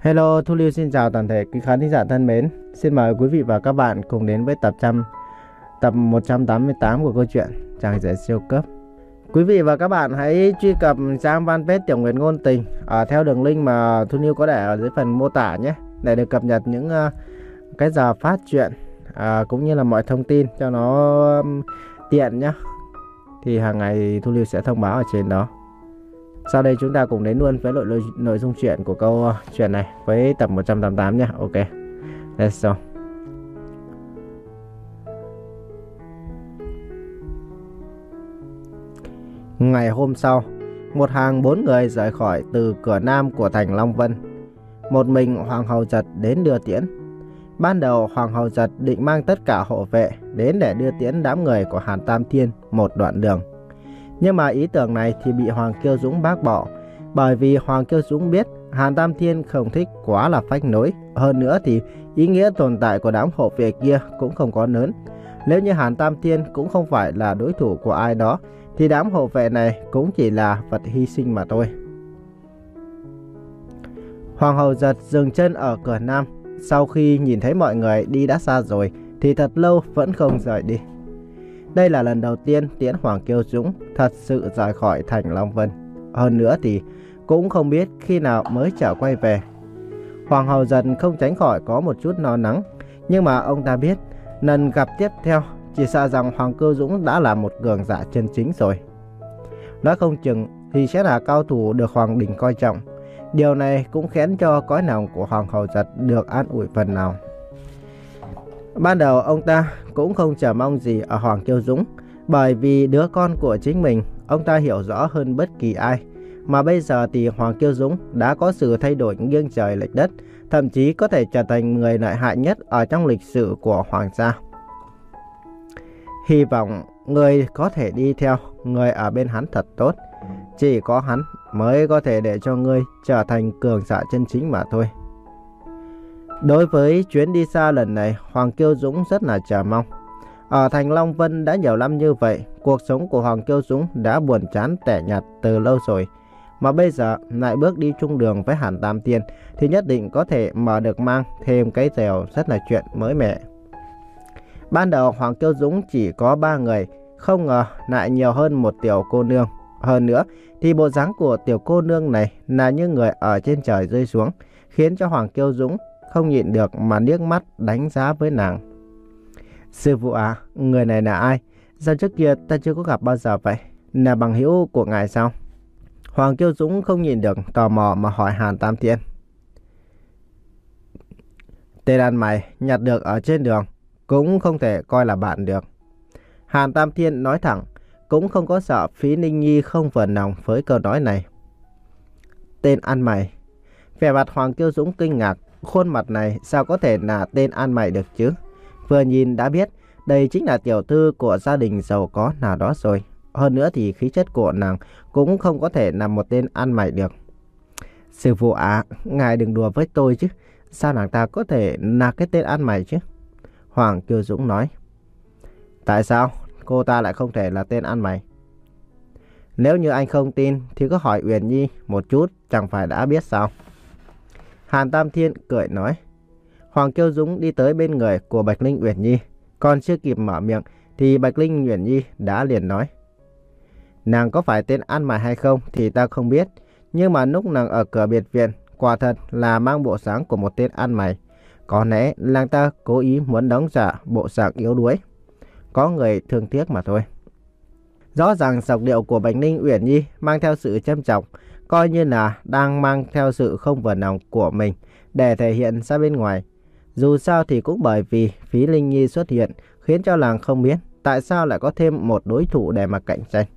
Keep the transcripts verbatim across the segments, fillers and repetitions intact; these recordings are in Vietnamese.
Hello, Thu Lưu xin chào toàn thể quý khán thính giả thân mến. Xin mời quý vị và các bạn cùng đến với tập trăm tập một trăm tám mươi tám của câu chuyện Chàng rể siêu cấp. Quý vị và các bạn hãy truy cập trang fanpage Tiểu Nguyệt Ngôn Tình ở theo đường link mà Thu Lưu có để ở dưới phần mô tả nhé, để được cập nhật những uh, cái giờ phát chuyện uh, cũng như là mọi thông tin cho nó um, tiện nhé. Thì hàng ngày Thu Lưu sẽ thông báo ở trên đó. Sau đây chúng ta cùng đến luôn với nội, nội dung chuyện của câu chuyện này với tập một trăm tám mươi tám nhé. Ok, let's go. Ngày hôm sau, một hàng bốn người rời khỏi từ cửa nam của thành Long Vân. Một mình Hoàng hậu Giật đến đưa tiễn. Ban đầu Hoàng hậu Giật định mang tất cả hộ vệ đến để đưa tiễn đám người của Hàn Tam Thiên một đoạn đường. Nhưng mà ý tưởng này thì bị Hoàng Kiêu Dũng bác bỏ, bởi vì Hoàng Kiêu Dũng biết Hàn Tam Thiên không thích quá là phách nối. Hơn nữa thì ý nghĩa tồn tại của đám hộ vệ kia cũng không có lớn. Nếu như Hàn Tam Thiên cũng không phải là đối thủ của ai đó, thì đám hộ vệ này cũng chỉ là vật hy sinh mà thôi. Hoàng hậu Giật dừng chân ở cửa nam. Sau khi nhìn thấy mọi người đi đã xa rồi thì thật lâu vẫn không rời đi. Đây là lần đầu tiên tiễn Hoàng Kiêu Dũng thật sự rời khỏi thành Long Vân. Hơn nữa thì cũng không biết khi nào mới trở quay về. Hoàng hậu Giật không tránh khỏi có một chút lo lắng. Nhưng mà ông ta biết lần gặp tiếp theo chỉ sợ rằng Hoàng Kiêu Dũng đã là một cường giả chân chính rồi. Nói không chừng thì sẽ là cao thủ được Hoàng đình coi trọng. Điều này cũng khiến cho cõi lòng của Hoàng hậu Giật được an ủi phần nào. Ban đầu ông ta cũng không chờ mong gì ở Hoàng Kiêu Dũng, bởi vì đứa con của chính mình ông ta hiểu rõ hơn bất kỳ ai. Mà bây giờ thì Hoàng Kiêu Dũng đã có sự thay đổi nghiêng trời lệch đất, thậm chí có thể trở thành người lợi hại nhất ở trong lịch sử của Hoàng gia. Hy vọng người có thể đi theo, người ở bên hắn thật tốt. Chỉ có hắn mới có thể để cho ngươi trở thành cường giả chân chính mà thôi. Đối với chuyến đi xa lần này, Hoàng Kiêu Dũng rất là chờ mong. Ở thành Long Vân đã nhiều năm như vậy, cuộc sống của Hoàng Kiêu Dũng đã buồn chán tẻ nhạt từ lâu rồi. Mà bây giờ lại bước đi chung đường với Hàn Tam Thiên thì nhất định có thể mở được mang thêm cái dèo rất là chuyện mới mẻ. Ban đầu Hoàng Kiêu Dũng chỉ có ba người, không ngờ lại nhiều hơn một tiểu cô nương. Hơn nữa thì bộ dáng của tiểu cô nương này là như người ở trên trời rơi xuống, khiến cho Hoàng Kiêu Dũng không nhịn được mà liếc mắt đánh giá với nàng. Sư phụ à, người này là ai? Sao trước kia ta chưa có gặp bao giờ vậy? Là bằng hữu của ngài sao? Hoàng Kiêu Dũng không nhịn được tò mò mà hỏi Hàn Tam Thiên. Tên ăn mày nhặt được ở trên đường cũng không thể coi là bạn được. Hàn Tam Thiên nói thẳng, cũng không có sợ Phí Ninh Nhi không vừa lòng với câu nói này. Tên ăn mày? Vẻ mặt Hoàng Kiêu Dũng kinh ngạc, khuôn mặt này sao có thể là tên ăn mày được chứ? Vừa nhìn đã biết đây chính là tiểu thư của gia đình giàu có nào đó rồi. Hơn nữa thì khí chất của nàng cũng không có thể là một tên ăn mày được. Sư phụ ạ, à, ngài đừng đùa với tôi chứ. Sao nàng ta có thể là cái tên ăn mày chứ? Hoàng Kiêu Dũng nói. Tại sao cô ta lại không thể là tên ăn mày? Nếu như anh không tin thì cứ hỏi Uyển Nhi một chút, chẳng phải đã biết sao? Hàn Tam Thiên cười nói. Hoàng Kiêu Dũng đi tới bên người của Bạch Linh Uyển Nhi. Còn chưa kịp mở miệng thì Bạch Linh Uyển Nhi đã liền nói. Nàng có phải tên ăn mày hay không thì ta không biết. Nhưng mà lúc nàng ở cửa biệt viện, quả thật là mang bộ dáng của một tên ăn mày. Có lẽ nàng ta cố ý muốn đóng giả bộ dạng yếu đuối. Có người thương tiếc mà thôi. Rõ ràng giọng điệu của Bạch Linh Uyển Nhi mang theo sự châm chọc, coi như là đang mang theo sự không vừa lòng của mình để thể hiện ra bên ngoài. Dù sao thì cũng bởi vì Phí Linh Nhi xuất hiện khiến cho nàng không biết tại sao lại có thêm một đối thủ để mà cạnh tranh.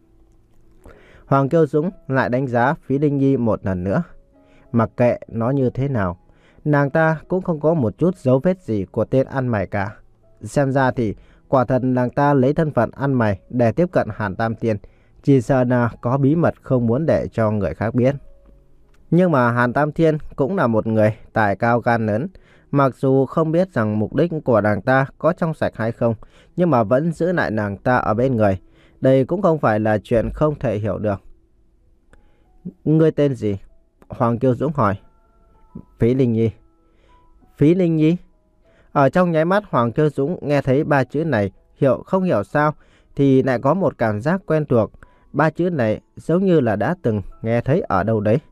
Hoàng Kiêu Dũng lại đánh giá Phí Linh Nhi một lần nữa. Mặc kệ nó như thế nào, nàng ta cũng không có một chút dấu vết gì của tên ăn mày cả. Xem ra thì quả thật nàng ta lấy thân phận ăn mày để tiếp cận Hàn Tam Thiên, chỉ sợ là có bí mật không muốn để cho người khác biết. Nhưng mà Hàn Tam Thiên cũng là một người tài cao gan lớn. Mặc dù không biết rằng mục đích của nàng ta có trong sạch hay không, nhưng mà vẫn giữ lại nàng ta ở bên người. Đây cũng không phải là chuyện không thể hiểu được. Ngươi tên gì? Hoàng Kiêu Dũng hỏi. Phí Linh Nhi. Phí Linh Nhi. Ở trong nháy mắt Hoàng Kiêu Dũng nghe thấy ba chữ này, hiểu không hiểu sao thì lại có một cảm giác quen thuộc. Ba chữ này giống như là đã từng nghe thấy ở đâu đấy.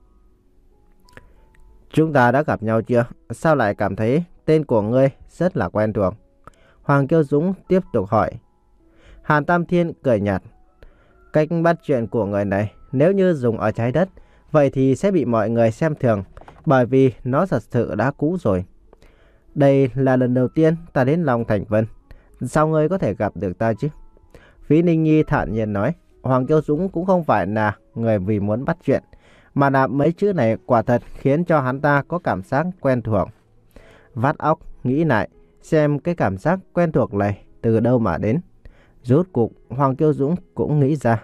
Chúng ta đã gặp nhau chưa? Sao lại cảm thấy tên của ngươi rất là quen thuộc? Hoàng Kiêu Dũng tiếp tục hỏi. Hàn Tam Thiên cười nhạt. Cách bắt chuyện của người này nếu như dùng ở trái đất, vậy thì sẽ bị mọi người xem thường, bởi vì nó thật sự đã cũ rồi. Đây là lần đầu tiên ta đến Long Thành Vân, sao ngươi có thể gặp được ta chứ? Phí Ninh Nhi thản nhiên nói. Hoàng Kiêu Dũng cũng không phải là người vì muốn bắt chuyện, mà là mấy chữ này quả thật khiến cho hắn ta có cảm giác quen thuộc. Vắt óc nghĩ lại xem cái cảm giác quen thuộc này từ đâu mà đến. Rốt cuộc Hoàng Kiêu Dũng cũng nghĩ ra.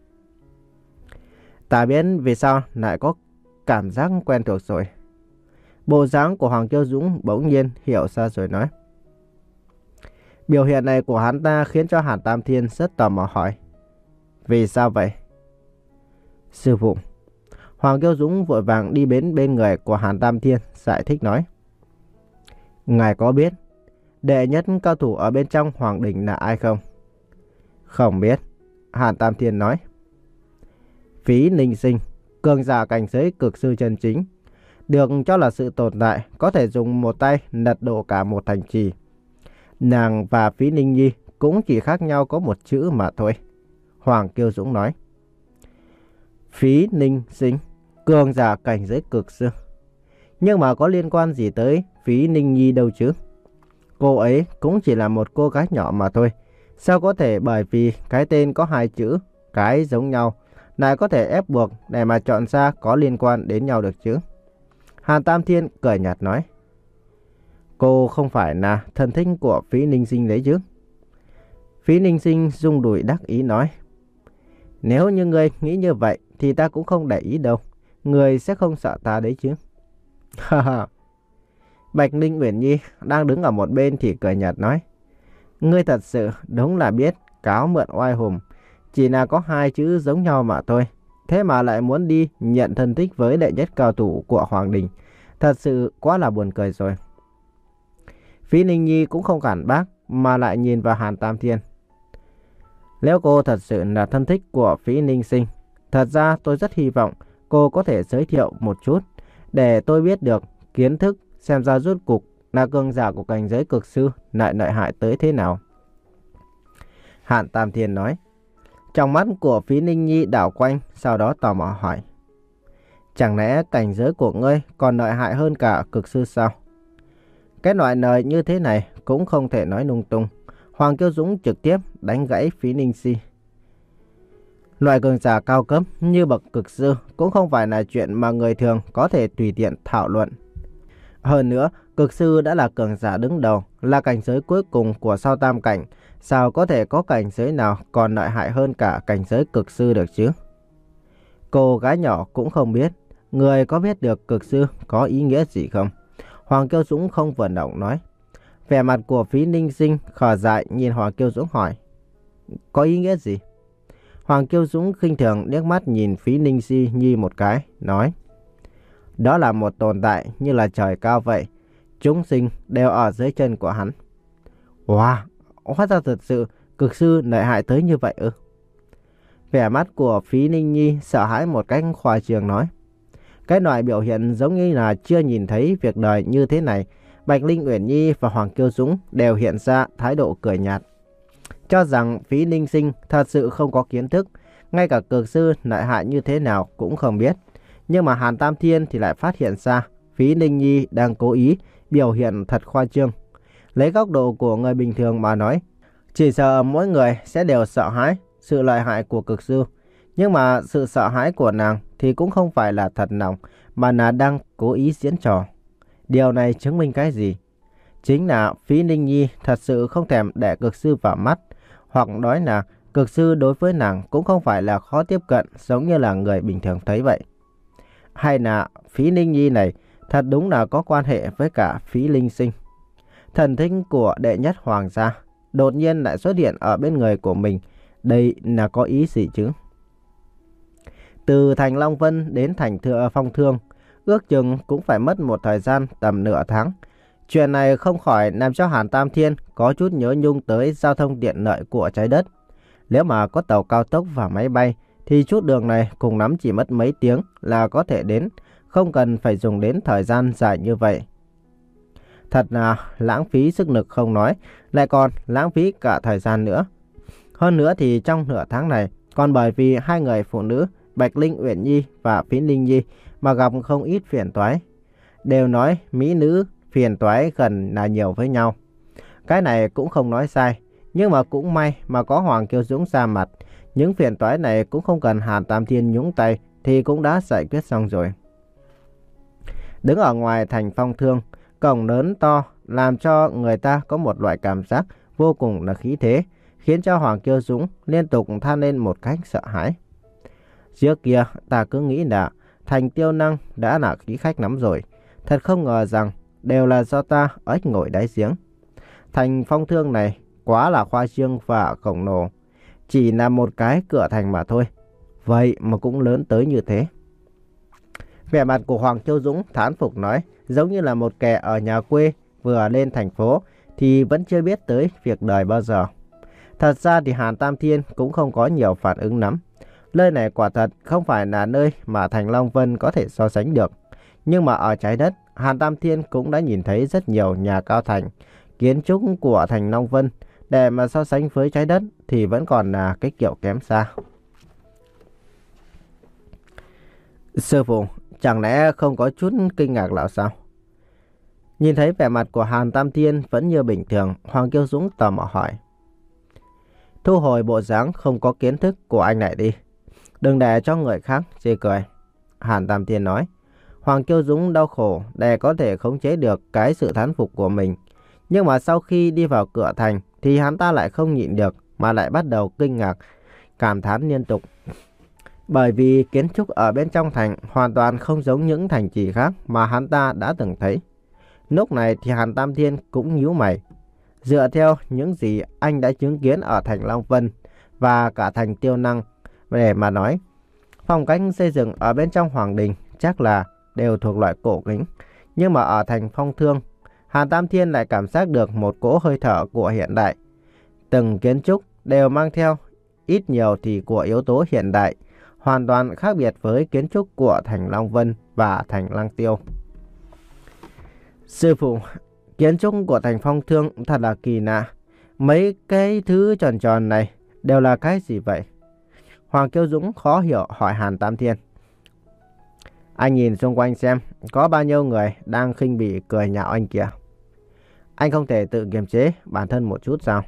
Ta biết vì sao lại có cảm giác quen thuộc rồi. Bộ dáng của Hoàng Kiêu Dũng bỗng nhiên hiểu ra rồi nói. Biểu hiện này của hắn ta khiến cho Hàn Tam Thiên rất tò mò hỏi. Vì sao vậy? Sư phụ. Hoàng Kiêu Dũng vội vàng đi đến bên người của Hàn Tam Thiên giải thích nói. Ngài có biết đệ nhất cao thủ ở bên trong Hoàng Đình là ai không? Không biết. Hàn Tam Thiên nói. Phí Ninh Sinh, cường giả cảnh giới cực sư chân chính, được cho là sự tồn tại có thể dùng một tay lật đổ cả một thành trì. Nàng và Phí Ninh Nhi cũng chỉ khác nhau có một chữ mà thôi. Hoàng Kiêu Dũng nói. Phí Ninh Sinh, cường giả cảnh giới cực sư. Nhưng mà có liên quan gì tới Phí Ninh Nhi đâu chứ? Cô ấy cũng chỉ là một cô gái nhỏ mà thôi. Sao có thể bởi vì cái tên có hai chữ, cái giống nhau, lại có thể ép buộc để mà chọn ra có liên quan đến nhau được chứ? Hàn Tam Thiên cười nhạt nói. Cô không phải là thân thích của Phí Ninh Sinh đấy chứ? Phí Ninh Sinh rung đùi đắc ý nói. Nếu như ngươi nghĩ như vậy thì ta cũng không để ý đâu. Ngươi sẽ không sợ ta đấy chứ? Bạch Ninh Uyển Nhi đang đứng ở một bên thì cười nhạt nói. Ngươi thật sự đúng là biết cáo mượn oai hùng. Chỉ là có hai chữ giống nhau mà thôi. Thế mà lại muốn đi nhận thân thích với đệ nhất cao thủ của Hoàng Đình. Thật sự quá là buồn cười rồi. Phí Ninh Nhi cũng không cản bác mà lại nhìn vào Hàn Tam Thiên. Nếu cô thật sự là thân thích của Phí Ninh Sinh, thật ra tôi rất hy vọng cô có thể giới thiệu một chút để tôi biết được kiến thức xem ra rốt cục là cường giả của cảnh giới cực sư lại lợi hại tới thế nào. Hàn Tam Thiên nói. Trong mắt của Phí Ninh Nhi đảo quanh, sau đó tò mò hỏi. Chẳng lẽ cảnh giới của ngươi còn lợi hại hơn cả cực sư sao? Cái loại lời như thế này cũng không thể nói lung tung. Hoàng Kiêu Dũng trực tiếp đánh gãy Phí Ninh Si. Loại cường giả cao cấp như bậc cực sư cũng không phải là chuyện mà người thường có thể tùy tiện thảo luận. Hơn nữa, cực sư đã là cường giả đứng đầu, là cảnh giới cuối cùng của sao tam cảnh. Sao có thể có cảnh giới nào còn lợi hại hơn cả cảnh giới cực sư được chứ? Cô gái nhỏ cũng không biết. Người có biết được cực sư có ý nghĩa gì không? Hoàng Kiêu Dũng không vận động nói. Vẻ mặt của Phí Ninh Sinh khờ dại nhìn Hoàng Kiêu Dũng hỏi. Có ý nghĩa gì? Hoàng Kiêu Dũng khinh thường liếc mắt nhìn Phí Ninh Si Nhi một cái, nói. Đó là một tồn tại như là trời cao vậy. Chúng sinh đều ở dưới chân của hắn. Wow, hóa ra thật sự cực sư lợi hại tới như vậy ư? Vẻ mắt của Phí Ninh Nhi sợ hãi một cách khoa trương nói. Cái loại biểu hiện giống như là chưa nhìn thấy việc đời như thế này. Bạch Linh Uyển Nhi và Hoàng Kiêu Dũng đều hiện ra thái độ cười nhạt, cho rằng Phí Ninh Sinh thật sự không có kiến thức, ngay cả cực sư lợi hại như thế nào cũng không biết. Nhưng mà Hàn Tam Thiên thì lại phát hiện ra Phí Ninh Nhi đang cố ý biểu hiện thật khoa trương. Lấy góc độ của người bình thường mà nói, chỉ sợ mỗi người sẽ đều sợ hãi sự lợi hại của cực sư. Nhưng mà sự sợ hãi của nàng thì cũng không phải là thật lòng, mà là đang cố ý diễn trò. Điều này chứng minh cái gì? Chính là Phí Ninh Nhi thật sự không thèm để cực sư vào mắt, hoặc nói là cực sư đối với nàng cũng không phải là khó tiếp cận giống như là người bình thường thấy vậy. Hay là Phí Ninh Nhi này thật đúng là có quan hệ với cả Phí Linh Sinh, thần thích của đệ nhất hoàng gia, đột nhiên lại xuất hiện ở bên người của mình. Đây là có ý gì chứ? Từ thành Long Vân đến thành Thừa Phong Thương, ước chừng cũng phải mất một thời gian tầm nửa tháng. Chuyện này không khỏi làm cho Hàn Tam Thiên có chút nhớ nhung tới giao thông tiện lợi của trái đất. Nếu mà có tàu cao tốc và máy bay thì chút đường này cùng lắm chỉ mất mấy tiếng là có thể đến, không cần phải dùng đến thời gian dài như vậy. Thật là lãng phí sức lực không nói, lại còn lãng phí cả thời gian nữa. Hơn nữa thì trong nửa tháng này, còn bởi vì hai người phụ nữ Bạch Linh Uyển Nhi và Phí Linh Nhi mà gặp không ít phiền toái. Đều nói mỹ nữ phiền toái gần là nhiều với nhau. Cái này cũng không nói sai, nhưng mà cũng may mà có Hoàng Kiêu Dũng ra mặt. Những phiền toái này cũng không cần Hàn Tam Thiên nhúng tay thì cũng đã giải quyết xong rồi. Đứng ở ngoài thành Phong Thương, cổng lớn to làm cho người ta có một loại cảm giác vô cùng là khí thế, khiến cho Hoàng Kiêu Dũng liên tục than lên một cách sợ hãi. Trước kia ta cứ nghĩ là thành Tiêu Năng đã là khí khách lắm rồi, thật không ngờ rằng đều là do ta ếch ngồi đáy giếng. Thành Phong Thương này quá là khoa trương và khổng lồ, chỉ là một cái cửa thành mà thôi, vậy mà cũng lớn tới như thế. Vẻ mặt của Hoàng Kiêu Dũng thán phục nói, giống như là một kẻ ở nhà quê vừa lên thành phố thì vẫn chưa biết tới việc đời bao giờ. Thật ra thì Hàn Tam Thiên cũng không có nhiều phản ứng lắm. Nơi này quả thật không phải là nơi mà thành Long Vân có thể so sánh được. Nhưng mà ở trái đất, Hàn Tam Thiên cũng đã nhìn thấy rất nhiều nhà cao thành. Kiến trúc của thành Long Vân để mà so sánh với trái đất thì vẫn còn là cái kiểu kém xa. Sư phụ, chẳng lẽ không có chút kinh ngạc nào sao? Nhìn thấy vẻ mặt của Hàn Tam Thiên vẫn như bình thường, Hoàng Kiêu Dũng tò mò hỏi. Thu hồi bộ dáng không có kiến thức của anh lại đi, đừng để cho người khác chê cười. Hàn Tam Thiên nói. Hoàng Kiêu Dũng đau khổ để có thể khống chế được cái sự thán phục của mình. Nhưng mà sau khi đi vào cửa thành thì hắn ta lại không nhịn được mà lại bắt đầu kinh ngạc, cảm thán liên tục. Bởi vì kiến trúc ở bên trong thành hoàn toàn không giống những thành trì khác mà hắn ta đã từng thấy. Lúc này thì Hàn Tam Thiên cũng nhíu mày. Dựa theo những gì anh đã chứng kiến ở thành Long Vân và cả thành Tiêu Năng để mà nói, phong cách xây dựng ở bên trong Hoàng Đình chắc là đều thuộc loại cổ kính. Nhưng mà ở thành Phong Thương, Hàn Tam Thiên lại cảm giác được một cỗ hơi thở của hiện đại. Từng kiến trúc đều mang theo ít nhiều thì của yếu tố hiện đại, hoàn toàn khác biệt với kiến trúc của thành Long Vân và thành Lăng Tiêu. Sư phụ, kiến trúc của thành Phong Thương thật là kỳ lạ. Mấy cái thứ tròn tròn này đều là cái gì vậy? Hoàng Kiêu Dũng khó hiểu hỏi Hàn Tam Thiên. Anh nhìn xung quanh xem, có bao nhiêu người đang khinh bỉ cười nhạo anh kìa. Anh không thể tự kiềm chế bản thân một chút sao?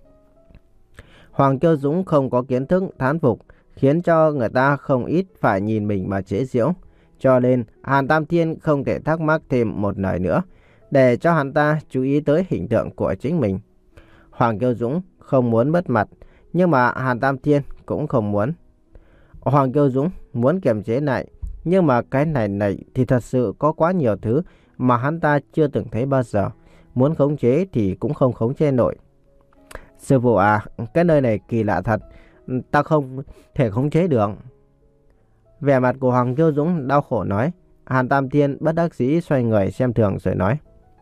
Hoàng Kiêu Dũng không có kiến thức thán phục, khiến cho người ta không ít phải nhìn mình mà chế giễu. Cho nên Hàn Tam Thiên không thể thắc mắc thêm một lời nữa, để cho hắn ta chú ý tới hình tượng của chính mình. Hoàng Kiêu Dũng không muốn mất mặt, nhưng mà Hàn Tam Thiên cũng không muốn. Hoàng Kiêu Dũng muốn kiềm chế lại, nhưng mà cái này này thì thật sự có quá nhiều thứ mà hắn ta chưa từng thấy bao giờ. Muốn khống chế thì cũng không khống chế nổi. Sư phụ à, cái nơi này kỳ lạ thật, ta không thể khống chế được. Vẻ mặt của Hoàng Kiêu Dũng đau khổ nói. Hàn Tam Thiên bất đắc dĩ xoay người xem thường rồi nói.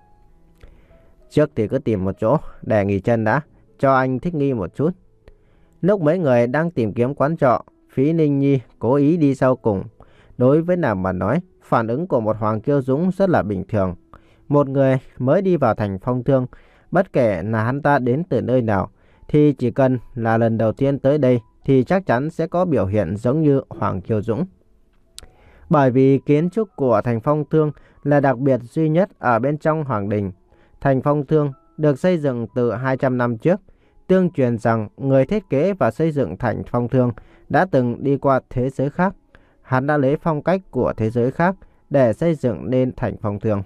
Trước thì cứ tìm một chỗ để nghỉ chân đã, cho anh thích nghi một chút. Lúc mấy người đang tìm kiếm quán trọ, Phí Ninh Nhi cố ý đi sau cùng. Đối với nàng mà nói, phản ứng của một Hoàng Kiêu Dũng rất là bình thường. Một người mới đi vào thành Phong Thương, bất kể là hắn ta đến từ nơi nào, thì chỉ cần là lần đầu tiên tới đây thì chắc chắn sẽ có biểu hiện giống như Hoàng Kiêu Dũng. Bởi vì kiến trúc của thành Phong Thương là đặc biệt duy nhất ở bên trong Hoàng Đình. Thành Phong Thương được xây dựng từ hai trăm năm trước. Tương truyền rằng người thiết kế và xây dựng thành Phong Thương đã từng đi qua thế giới khác. Hắn đã lấy phong cách của thế giới khác để xây dựng nên thành Phong Thương.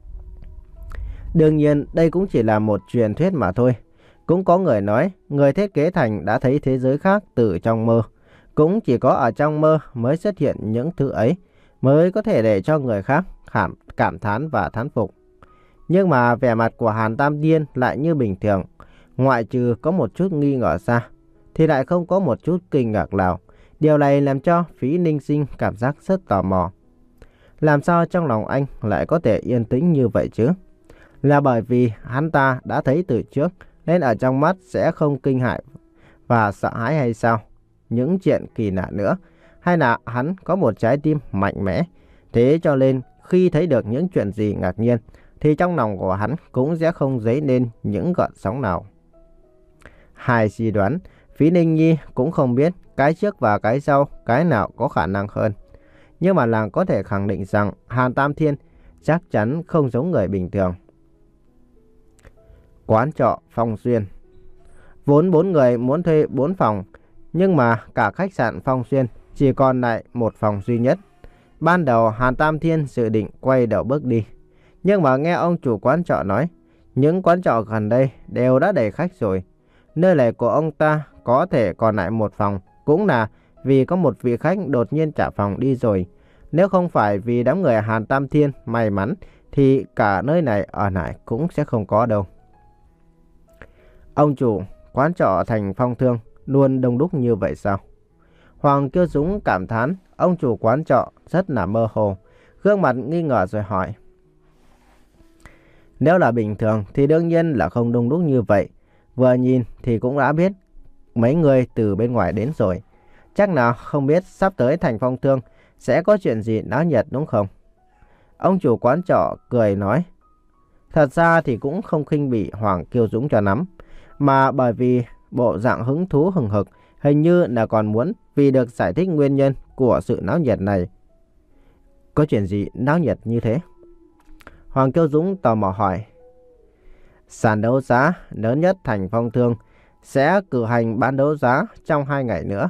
Đương nhiên đây cũng chỉ là một truyền thuyết mà thôi. Cũng có người nói người thiết kế thành đã thấy thế giới khác từ trong mơ. Cũng chỉ có ở trong mơ mới xuất hiện những thứ ấy, mới có thể để cho người khác cảm, cảm thán và thán phục. Nhưng mà vẻ mặt của Hàn Tam Thiên lại như bình thường. Ngoại trừ có một chút nghi ngờ ra, thì lại không có một chút kinh ngạc nào. Điều này làm cho Phí Ninh Sinh cảm giác rất tò mò. Làm sao trong lòng anh lại có thể yên tĩnh như vậy chứ? Là bởi vì hắn ta đã thấy từ trước nên ở trong mắt sẽ không kinh hãi và sợ hãi hay sao? Những chuyện kỳ lạ nữa, hay là hắn có một trái tim mạnh mẽ, thế cho nên khi thấy được những chuyện gì ngạc nhiên thì trong lòng của hắn cũng sẽ không dấy lên những gợn sóng nào. Hai suy đoán, Phí Ninh Nhi cũng không biết cái trước và cái sau cái nào có khả năng hơn. Nhưng mà làng có thể khẳng định rằng Hàn Tam Thiên chắc chắn không giống người bình thường. Quán trọ Phong Xuyên. Vốn bốn người muốn thuê bốn phòng, nhưng mà cả khách sạn Phong Xuyên chỉ còn lại một phòng duy nhất. Ban đầu Hàn Tam Thiên dự định quay đầu bước đi, nhưng mà nghe ông chủ quán trọ nói, những quán trọ gần đây đều đã đầy khách rồi. Nơi này của ông ta có thể còn lại một phòng, cũng là vì có một vị khách đột nhiên trả phòng đi rồi. Nếu không phải vì đám người Hàn Tam Thiên may mắn, thì cả nơi này ở lại cũng sẽ không có đâu. Ông chủ, quán trọ Thành Phong Thương luôn đông đúc như vậy sao? Hoàng Kiêu Dũng cảm thán, ông chủ quán trọ rất là mơ hồ, gương mặt nghi ngờ rồi hỏi. Nếu là bình thường thì đương nhiên là không đông đúc như vậy. Vừa nhìn thì cũng đã biết mấy người từ bên ngoài đến rồi. Chắc nào không biết sắp tới Thành Phong Thương sẽ có chuyện gì náo nhiệt đúng không? Ông chủ quán trọ cười nói. Thật ra thì cũng không khinh bỉ Hoàng Kiêu Dũng cho lắm, mà bởi vì bộ dạng hứng thú hừng hực, hình như là còn muốn vì được giải thích nguyên nhân của sự náo nhiệt này. Có chuyện gì náo nhiệt như thế? Hoàng Kiêu Dũng tò mò hỏi. Sàn đấu giá lớn nhất Thành Phong Thương sẽ cử hành bán đấu giá trong hai ngày nữa.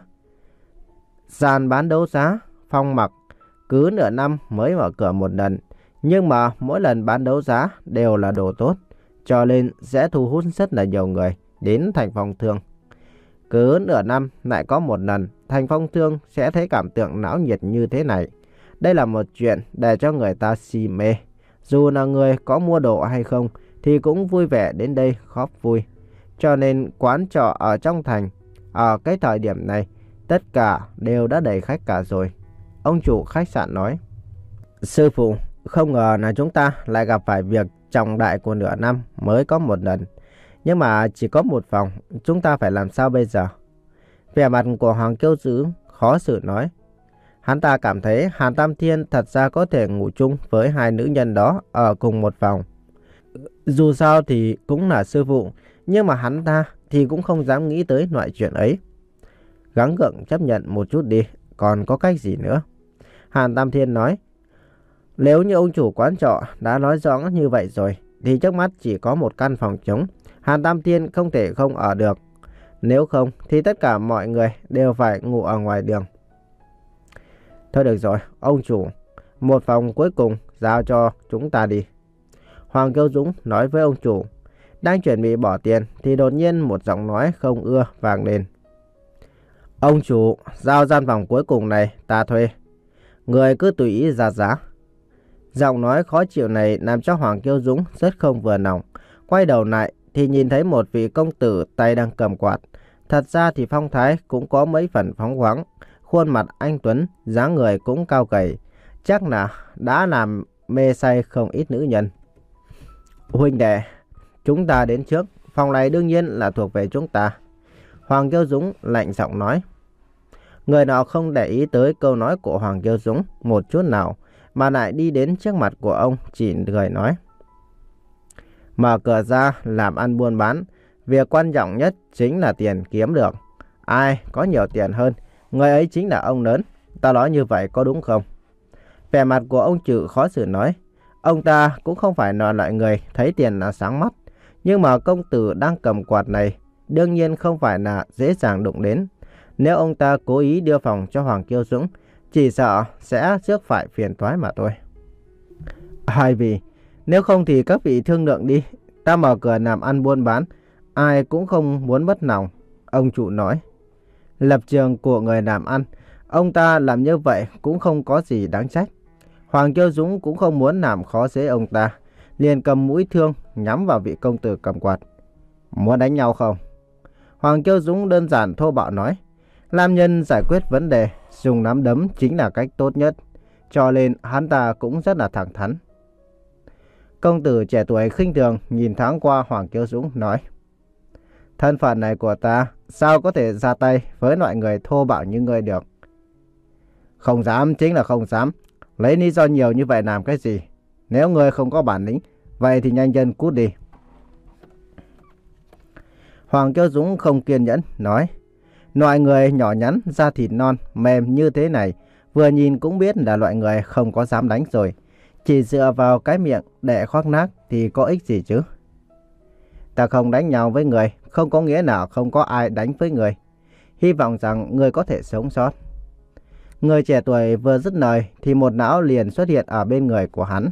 Sàn bán đấu giá Phong Mặc cứ nửa năm mới mở cửa một lần, nhưng mà mỗi lần bán đấu giá đều là đồ tốt, cho nên sẽ thu hút rất là nhiều người đến Thành Phong Thương. Cứ nửa năm lại có một lần, Thành Phong Thương sẽ thấy cảm tưởng náo nhiệt như thế này. Đây là một chuyện để cho người ta si mê. Dù là người có mua đồ hay không thì cũng vui vẻ đến đây góp vui. Cho nên quán trọ ở trong thành, ở cái thời điểm này, tất cả đều đã đầy khách cả rồi. Ông chủ khách sạn nói. Sư phụ, không ngờ là chúng ta lại gặp phải việc trọng đại của nửa năm mới có một lần. Nhưng mà chỉ có một phòng, chúng ta phải làm sao bây giờ? Vẻ mặt của Hoàng Kiêu Dũng khó xử nói. Hắn ta cảm thấy Hàn Tam Thiên thật ra có thể ngủ chung với hai nữ nhân đó ở cùng một phòng. Dù sao thì cũng là sư phụ, nhưng mà hắn ta thì cũng không dám nghĩ tới loại chuyện ấy. Gắng gượng chấp nhận một chút đi, còn có cách gì nữa? Hàn Tam Thiên nói. Nếu như ông chủ quán trọ đã nói rõ như vậy rồi, thì trước mắt chỉ có một căn phòng trống. Hàn Tam Thiên không thể không ở được. Nếu không thì tất cả mọi người đều phải ngủ ở ngoài đường. Thôi được rồi, ông chủ, một phòng cuối cùng giao cho chúng ta đi. Hoàng Kiêu Dũng nói với ông chủ. Đang chuẩn bị bỏ tiền thì đột nhiên một giọng nói không ưa vang lên. Ông chủ, giao gian phòng cuối cùng này ta thuê. Người cứ tùy ý ra giá. Giọng nói khó chịu này làm cho Hoàng Kiêu Dũng rất không vừa lòng. Quay đầu lại thì nhìn thấy một vị công tử tay đang cầm quạt. Thật ra thì phong thái cũng có mấy phần phóng khoáng. Khuôn mặt anh tuấn, dáng người cũng cao gầy, chắc là đã làm mê say không ít nữ nhân. Huynh đệ, chúng ta đến trước, phòng này đương nhiên là thuộc về chúng ta. Hoàng Kiêu Dũng lạnh giọng nói. Người nào không để ý tới câu nói của Hoàng Kiêu Dũng một chút nào, mà lại đi đến trước mặt của ông chỉ cười nói. Mở cửa ra làm ăn buôn bán, việc quan trọng nhất chính là tiền kiếm được. Ai có nhiều tiền hơn, người ấy chính là ông lớn. Ta nói như vậy có đúng không? Vẻ mặt của ông Trự khó xử nói. Ông ta cũng không phải là loại người thấy tiền là sáng mắt. Nhưng mà công tử đang cầm quạt này đương nhiên không phải là dễ dàng đụng đến. Nếu ông ta cố ý đưa phòng cho Hoàng Kiêu Dũng, chỉ sợ sẽ rước phải phiền toái mà thôi. Hai vị, nếu không thì các vị thương lượng đi. Ta mở cửa làm ăn buôn bán, ai cũng không muốn mất lòng. Ông chủ nói. Lập trường của người làm ăn, ông ta làm như vậy cũng không có gì đáng trách. Hoàng Kiêu Dũng cũng không muốn làm khó dễ ông ta, liền cầm mũi thương nhắm vào vị công tử cầm quạt. Muốn đánh nhau không? Hoàng Kiêu Dũng đơn giản thô bạo nói. Nam nhân giải quyết vấn đề, dùng nắm đấm chính là cách tốt nhất. cho nên hắn ta cũng rất là thẳng thắn. Công tử trẻ tuổi khinh thường nhìn thoáng qua Hoàng Kiêu Dũng nói: thân phận này của ta sao có thể ra tay với loại người thô bạo như ngươi được? Không dám chính là không dám. Lấy lý do nhiều như vậy làm cái gì? Nếu ngươi không có bản lĩnh, vậy thì nhanh chân cút đi. Hoàng Kiêu Dũng không kiên nhẫn nói: loại người nhỏ nhắn, da thịt non, mềm như thế này, vừa nhìn cũng biết là loại người không có dám đánh rồi. Chỉ dựa vào cái miệng để khoác lác thì có ích gì chứ? Ta không đánh nhau với người, không có nghĩa là không có ai đánh với người. Hy vọng rằng người có thể sống sót. Người trẻ tuổi vừa dứt lời thì một não liền xuất hiện ở bên người của hắn.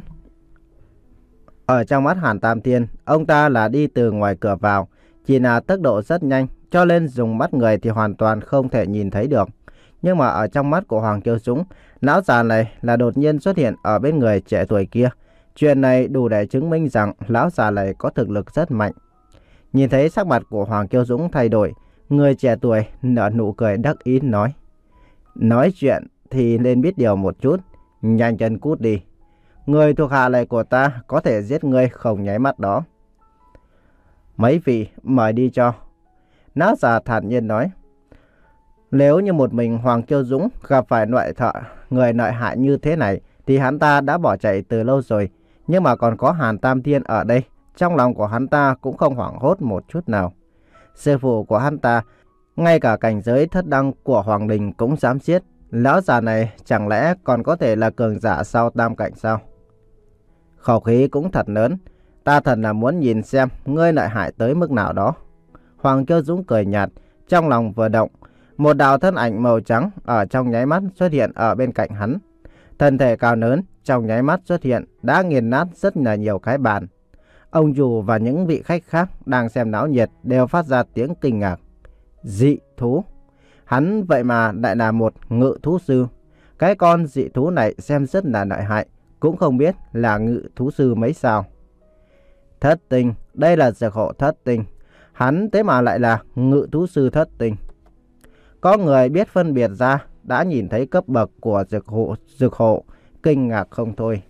Ở trong mắt Hàn Tam Thiên, ông ta là đi từ ngoài cửa vào, chỉ là tốc độ rất nhanh, cho nên dùng mắt người thì hoàn toàn không thể nhìn thấy được. Nhưng mà ở trong mắt của Hoàng Kiêu Dũng, lão già này là đột nhiên xuất hiện ở bên người trẻ tuổi kia. Chuyện này đủ để chứng minh rằng lão già này có thực lực rất mạnh. Nhìn thấy sắc mặt của Hoàng Kiêu Dũng thay đổi, người trẻ tuổi nở nụ cười đắc ý nói: nói chuyện thì nên biết điều một chút, nhanh chân cút đi. Người thuộc hạ này của ta có thể giết ngươi không nháy mắt đó. Mấy vị mời đi cho. Lão già thản nhiên nói: nếu như một mình Hoàng Kiêu Dũng gặp phải loại thợ người lợi hại như thế này thì hắn ta đã bỏ chạy từ lâu rồi. Nhưng mà còn có Hàn Tam Thiên ở đây, trong lòng của hắn ta cũng không hoảng hốt một chút nào. Sư phụ của hắn ta, ngay cả cảnh giới thất đăng của Hoàng Đình cũng dám giết. Lão già này chẳng lẽ còn có thể là cường giả sau tam cảnh sao? Khẩu khí cũng thật lớn. Ta thật là muốn nhìn xem ngươi lợi hại tới mức nào đó. Hoàng Kiêu Dũng cười nhạt, trong lòng vừa động. Một đạo thân ảnh màu trắng ở trong nháy mắt xuất hiện ở bên cạnh hắn. Thân thể cao lớn trong nháy mắt xuất hiện đã nghiền nát rất là nhiều cái bàn. Ông chủ và những vị khách khác đang xem náo nhiệt đều phát ra tiếng kinh ngạc. Dị thú. Hắn vậy mà lại là một ngự thú sư. Cái con dị thú này xem rất là lợi hại, cũng không biết là ngự thú sư mấy sao. Thất tinh, đây là dược hộ thất tinh. Hắn thế mà lại là ngự thú sư thất tinh. Có người biết phân biệt ra, đã nhìn thấy cấp bậc của dược hộ, dược hộ, kinh ngạc không thôi.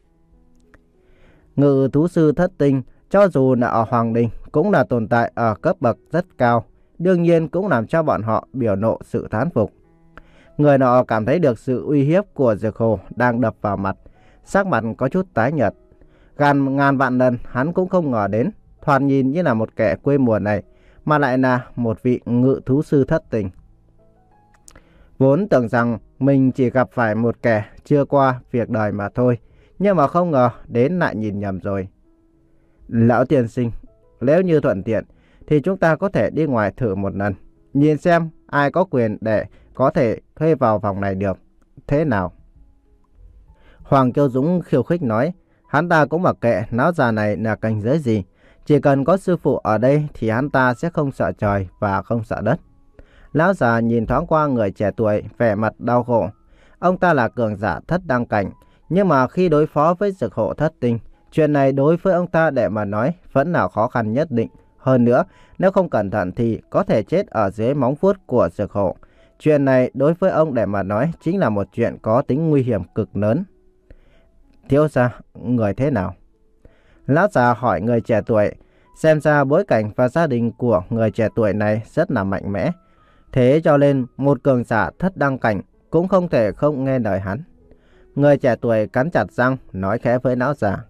Ngự thú sư thất tinh, cho dù là ở Hoàng Đình, cũng là tồn tại ở cấp bậc rất cao, đương nhiên cũng làm cho bọn họ biểu lộ sự thán phục. Người nọ cảm thấy được sự uy hiếp của dược hộ đang đập vào mặt, sắc mặt có chút tái nhợt. Ngàn, ngàn vạn lần hắn cũng không ngờ đến, thoạt nhìn như là một kẻ quê mùa này, mà lại là một vị ngự thú sư thất tinh. Vốn tưởng rằng mình chỉ gặp phải một kẻ chưa qua việc đời mà thôi, nhưng mà không ngờ đến lại nhìn nhầm rồi. Lão tiên sinh, nếu như thuận tiện thì chúng ta có thể đi ngoài thử một lần, nhìn xem ai có quyền để có thể thuê vào phòng này được. Thế nào? Hoàng Kiêu Dũng khiêu khích nói. Hắn ta cũng mặc kệ lão già này là cảnh giới gì, chỉ cần có sư phụ ở đây thì hắn ta sẽ không sợ trời và không sợ đất. Lão già nhìn thoáng qua người trẻ tuổi, vẻ mặt đau khổ. Ông ta là cường giả thất đăng cảnh, nhưng mà khi đối phó với dược hộ thất tinh, chuyện này đối với ông ta để mà nói vẫn là khó khăn nhất định. Hơn nữa, nếu không cẩn thận thì có thể chết ở dưới móng vuốt của dược hộ. Chuyện này đối với ông để mà nói chính là một chuyện có tính nguy hiểm cực lớn. Thiếu gia, người thế nào? Lão già hỏi người trẻ tuổi. Xem ra bối cảnh và gia đình của người trẻ tuổi này rất là mạnh mẽ. Thế cho nên một cường giả thất đăng cảnh cũng không thể không nghe lời hắn. Người trẻ tuổi cắn chặt răng nói khẽ với lão già.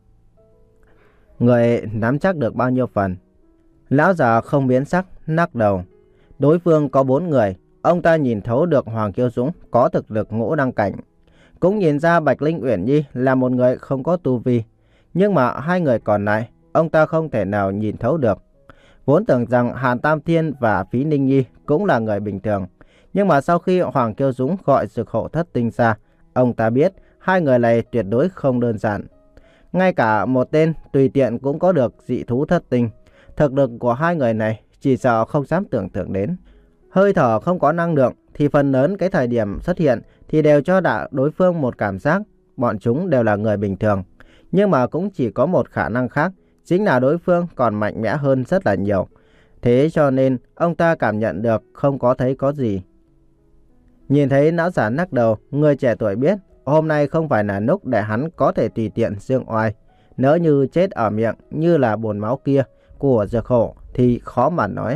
Người nắm chắc được bao nhiêu phần? Lão già không biến sắc, lắc đầu. Đối phương có bốn người. Ông ta nhìn thấu được Hoàng Kiêu Dũng có thực lực ngũ đăng cảnh, cũng nhìn ra Bạch Linh Uyển Nhi là một người không có tu vi. Nhưng mà hai người còn lại, ông ta không thể nào nhìn thấu được. Vốn tưởng rằng Hàn Tam Thiên và Phí Ninh Nhi cũng là người bình thường. Nhưng mà sau khi Hoàng Kiêu Dũng gọi dược hộ thất tinh ra, ông ta biết hai người này tuyệt đối không đơn giản. Ngay cả một tên tùy tiện cũng có được dị thú thất tinh. Thực lực của hai người này chỉ sợ không dám tưởng tượng đến. Hơi thở không có năng lượng thì phần lớn cái thời điểm xuất hiện thì đều cho đã đối phương một cảm giác bọn chúng đều là người bình thường. Nhưng mà cũng chỉ có một khả năng khác, chính là đối phương còn mạnh mẽ hơn rất là nhiều. Thế cho nên ông ta cảm nhận được không có thấy có gì. Nhìn thấy lão giả lắc đầu, người trẻ tuổi biết hôm nay không phải là lúc để hắn có thể tùy tiện dương oai. Nếu như chết ở miệng như là bồn máu kia của Dược Hổ thì khó mà nói.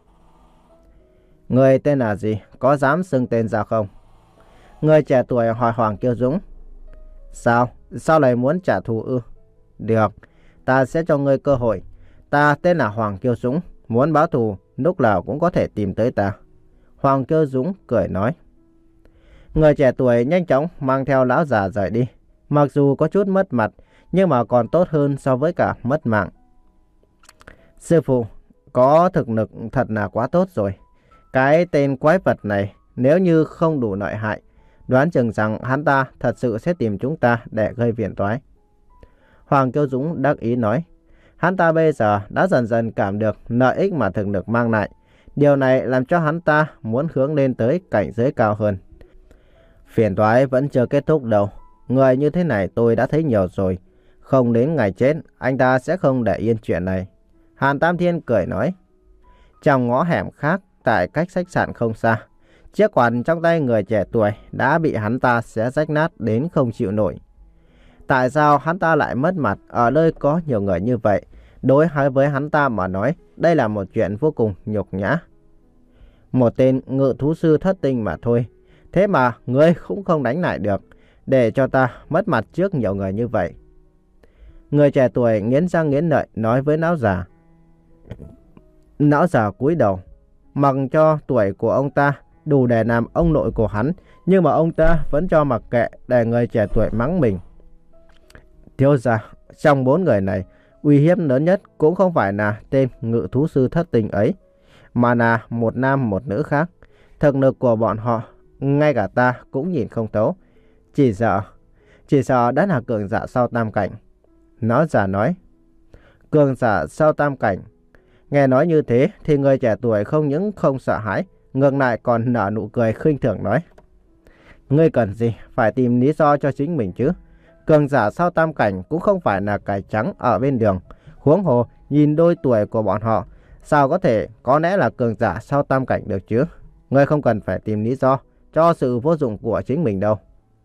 Người tên là gì? Có dám xưng tên ra không? Người trẻ tuổi hỏi Hoàng Kiêu Dũng. Sao? Sao lại muốn trả thù ư? Được, ta sẽ cho ngươi cơ hội. Ta tên là Hoàng Kiêu Dũng, muốn báo thù lúc nào cũng có thể tìm tới ta. Hoàng Kiêu Dũng cười nói. Người trẻ tuổi nhanh chóng mang theo lão già rời đi. Mặc dù có chút mất mặt, nhưng mà còn tốt hơn so với cả mất mạng. Sư phụ, có thực lực thật là quá tốt rồi. Cái tên quái vật này, nếu như không đủ lợi hại, đoán chừng rằng hắn ta thật sự sẽ tìm chúng ta để gây phiền toái. Hoàng Kiêu Dũng đắc ý nói. Hắn ta bây giờ đã dần dần cảm được lợi ích mà thực lực mang lại. Điều này làm cho hắn ta muốn hướng lên tới cảnh giới cao hơn. Phiền toái vẫn chưa kết thúc đâu. Người như thế này tôi đã thấy nhiều rồi. Không đến ngày chết, anh ta sẽ không để yên chuyện này. Hàn Tam Thiên cười nói. Trong ngõ hẻm khác, tại cách khách sạn không xa, chiếc quạt trong tay người trẻ tuổi đã bị hắn ta xé rách nát đến không chịu nổi. Tại sao hắn ta lại mất mặt ở nơi có nhiều người như vậy? Đối với hắn ta mà nói, đây là một chuyện vô cùng nhục nhã. Một tên ngự thú sư thất tinh mà thôi. Thế mà ngươi cũng không đánh lại được, để cho ta mất mặt trước nhiều người như vậy. Người trẻ tuổi nghiến răng nghiến lợi nói với lão già. Lão già cúi đầu. Mặc cho tuổi của ông ta đủ để làm ông nội của hắn, nhưng mà ông ta vẫn cho mặc kệ để người trẻ tuổi mắng mình. Thiếu gia, trong bốn người này, uy hiếp lớn nhất cũng không phải là tên ngự thú sư thất tình ấy, mà là một nam một nữ khác. Thực lực của bọn họ, ngay cả ta cũng nhìn không thấu. Chỉ sợ, chỉ sợ đã là cường giả sau tam cảnh. Nó giả nói. Cường giả sau tam cảnh. Nghe nói như thế thì người trẻ tuổi không những không sợ hãi, ngược lại còn nở nụ cười khinh thường nói. Ngươi cần gì phải tìm lý do cho chính mình chứ? Cường giả sau tam cảnh cũng không phải là cải trắng ở bên đường. Huống hồ nhìn đôi tuổi của bọn họ, sao có thể có lẽ là cường giả sau tam cảnh được chứ? Ngươi không cần phải tìm lý do cho sự vô dụng của chính mình đâu.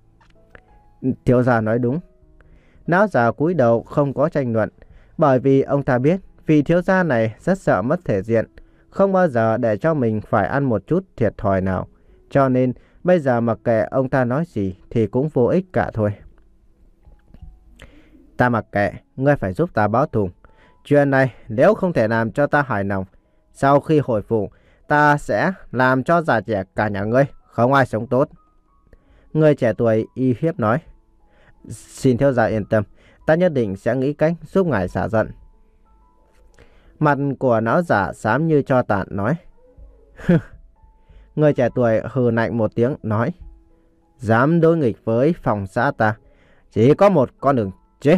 Thiếu gia nói đúng. Lão già cúi đầu không có tranh luận, bởi vì ông ta biết vị thiếu gia này rất sợ mất thể diện, không bao giờ để cho mình phải ăn một chút thiệt thòi nào. Cho nên bây giờ mặc kệ ông ta nói gì thì cũng vô ích cả thôi. Ta mặc kệ, ngươi phải giúp ta báo thù. Chuyện này nếu không thể làm cho ta hài lòng, sau khi hồi phục, ta sẽ làm cho già trẻ cả nhà ngươi không ai sống tốt. Người trẻ tuổi y hiếp nói. Xin thiếu gia yên tâm, ta nhất định sẽ nghĩ cách giúp ngài xả giận. Mặt của lão giả xám như tro tàn nói. Người trẻ tuổi hừ lạnh một tiếng nói. Dám đối nghịch với phòng xã ta, chỉ có một con đường chết.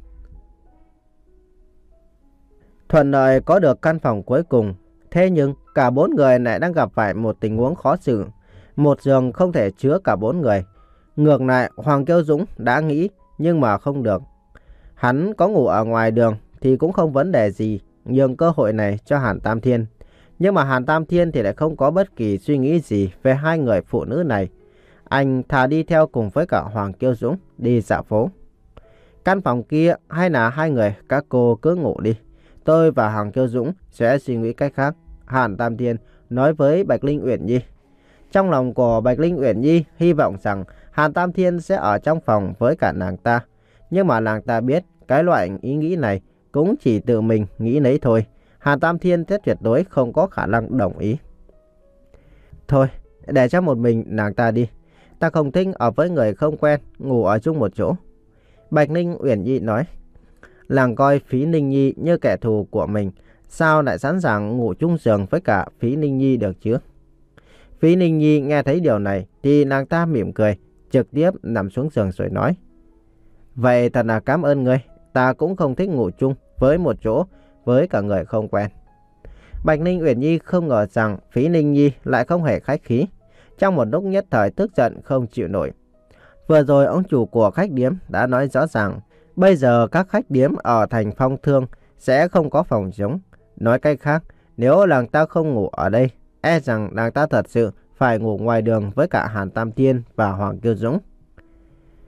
Thuận lợi có được căn phòng cuối cùng. Thế nhưng cả bốn người lại đang gặp phải một tình huống khó xử. Một giường không thể chứa cả bốn người. Ngược lại Hoàng Kiêu Dũng đã nghĩ nhưng mà không được. Hắn có ngủ ở ngoài đường thì cũng không vấn đề gì, nhường cơ hội này cho Hàn Tam Thiên. Nhưng mà Hàn Tam Thiên thì lại không có bất kỳ suy nghĩ gì về hai người phụ nữ này. Anh thà đi theo cùng với cả Hoàng Kiêu Dũng đi dạo phố. Căn phòng kia hay là hai người các cô cứ ngủ đi. Tôi và Hoàng Kiêu Dũng sẽ suy nghĩ cách khác. Hàn Tam Thiên nói với Bạch Linh Uyển Nhi. Trong lòng của Bạch Linh Uyển Nhi hy vọng rằng Hàn Tam Thiên sẽ ở trong phòng với cả nàng ta. Nhưng mà nàng ta biết cái loại ý nghĩ này cũng chỉ tự mình nghĩ lấy thôi. Hàn Tam Thiên sẽ tuyệt đối không có khả năng đồng ý. Thôi, để cho một mình nàng ta đi. Ta không thích ở với người không quen, ngủ ở chung một chỗ. Bạch Linh Uyển Nhi nói. Nàng coi Phí Ninh Nhi như kẻ thù của mình, sao lại sẵn sàng ngủ chung giường với cả Phí Ninh Nhi được chứ? Phí Ninh Nhi nghe thấy điều này thì nàng ta mỉm cười, trực tiếp nằm xuống giường rồi nói. Vậy thật là cảm ơn ngươi, ta cũng không thích ngủ chung với một chỗ với cả người không quen. Bạch Ninh Uyển Nhi không ngờ rằng Phí Ninh Nhi lại không hề khách khí. Trong một lúc nhất thời tức giận không chịu nổi. Vừa rồi ông chủ của khách điếm đã nói rõ ràng, bây giờ các khách điếm ở thành Phong Thương sẽ không có phòng trống. Nói cách khác, nếu nàng ta không ngủ ở đây, e rằng nàng ta thật sự phải ngủ ngoài đường với cả Hàn Tam Thiên và Hoàng Kiêu Dũng.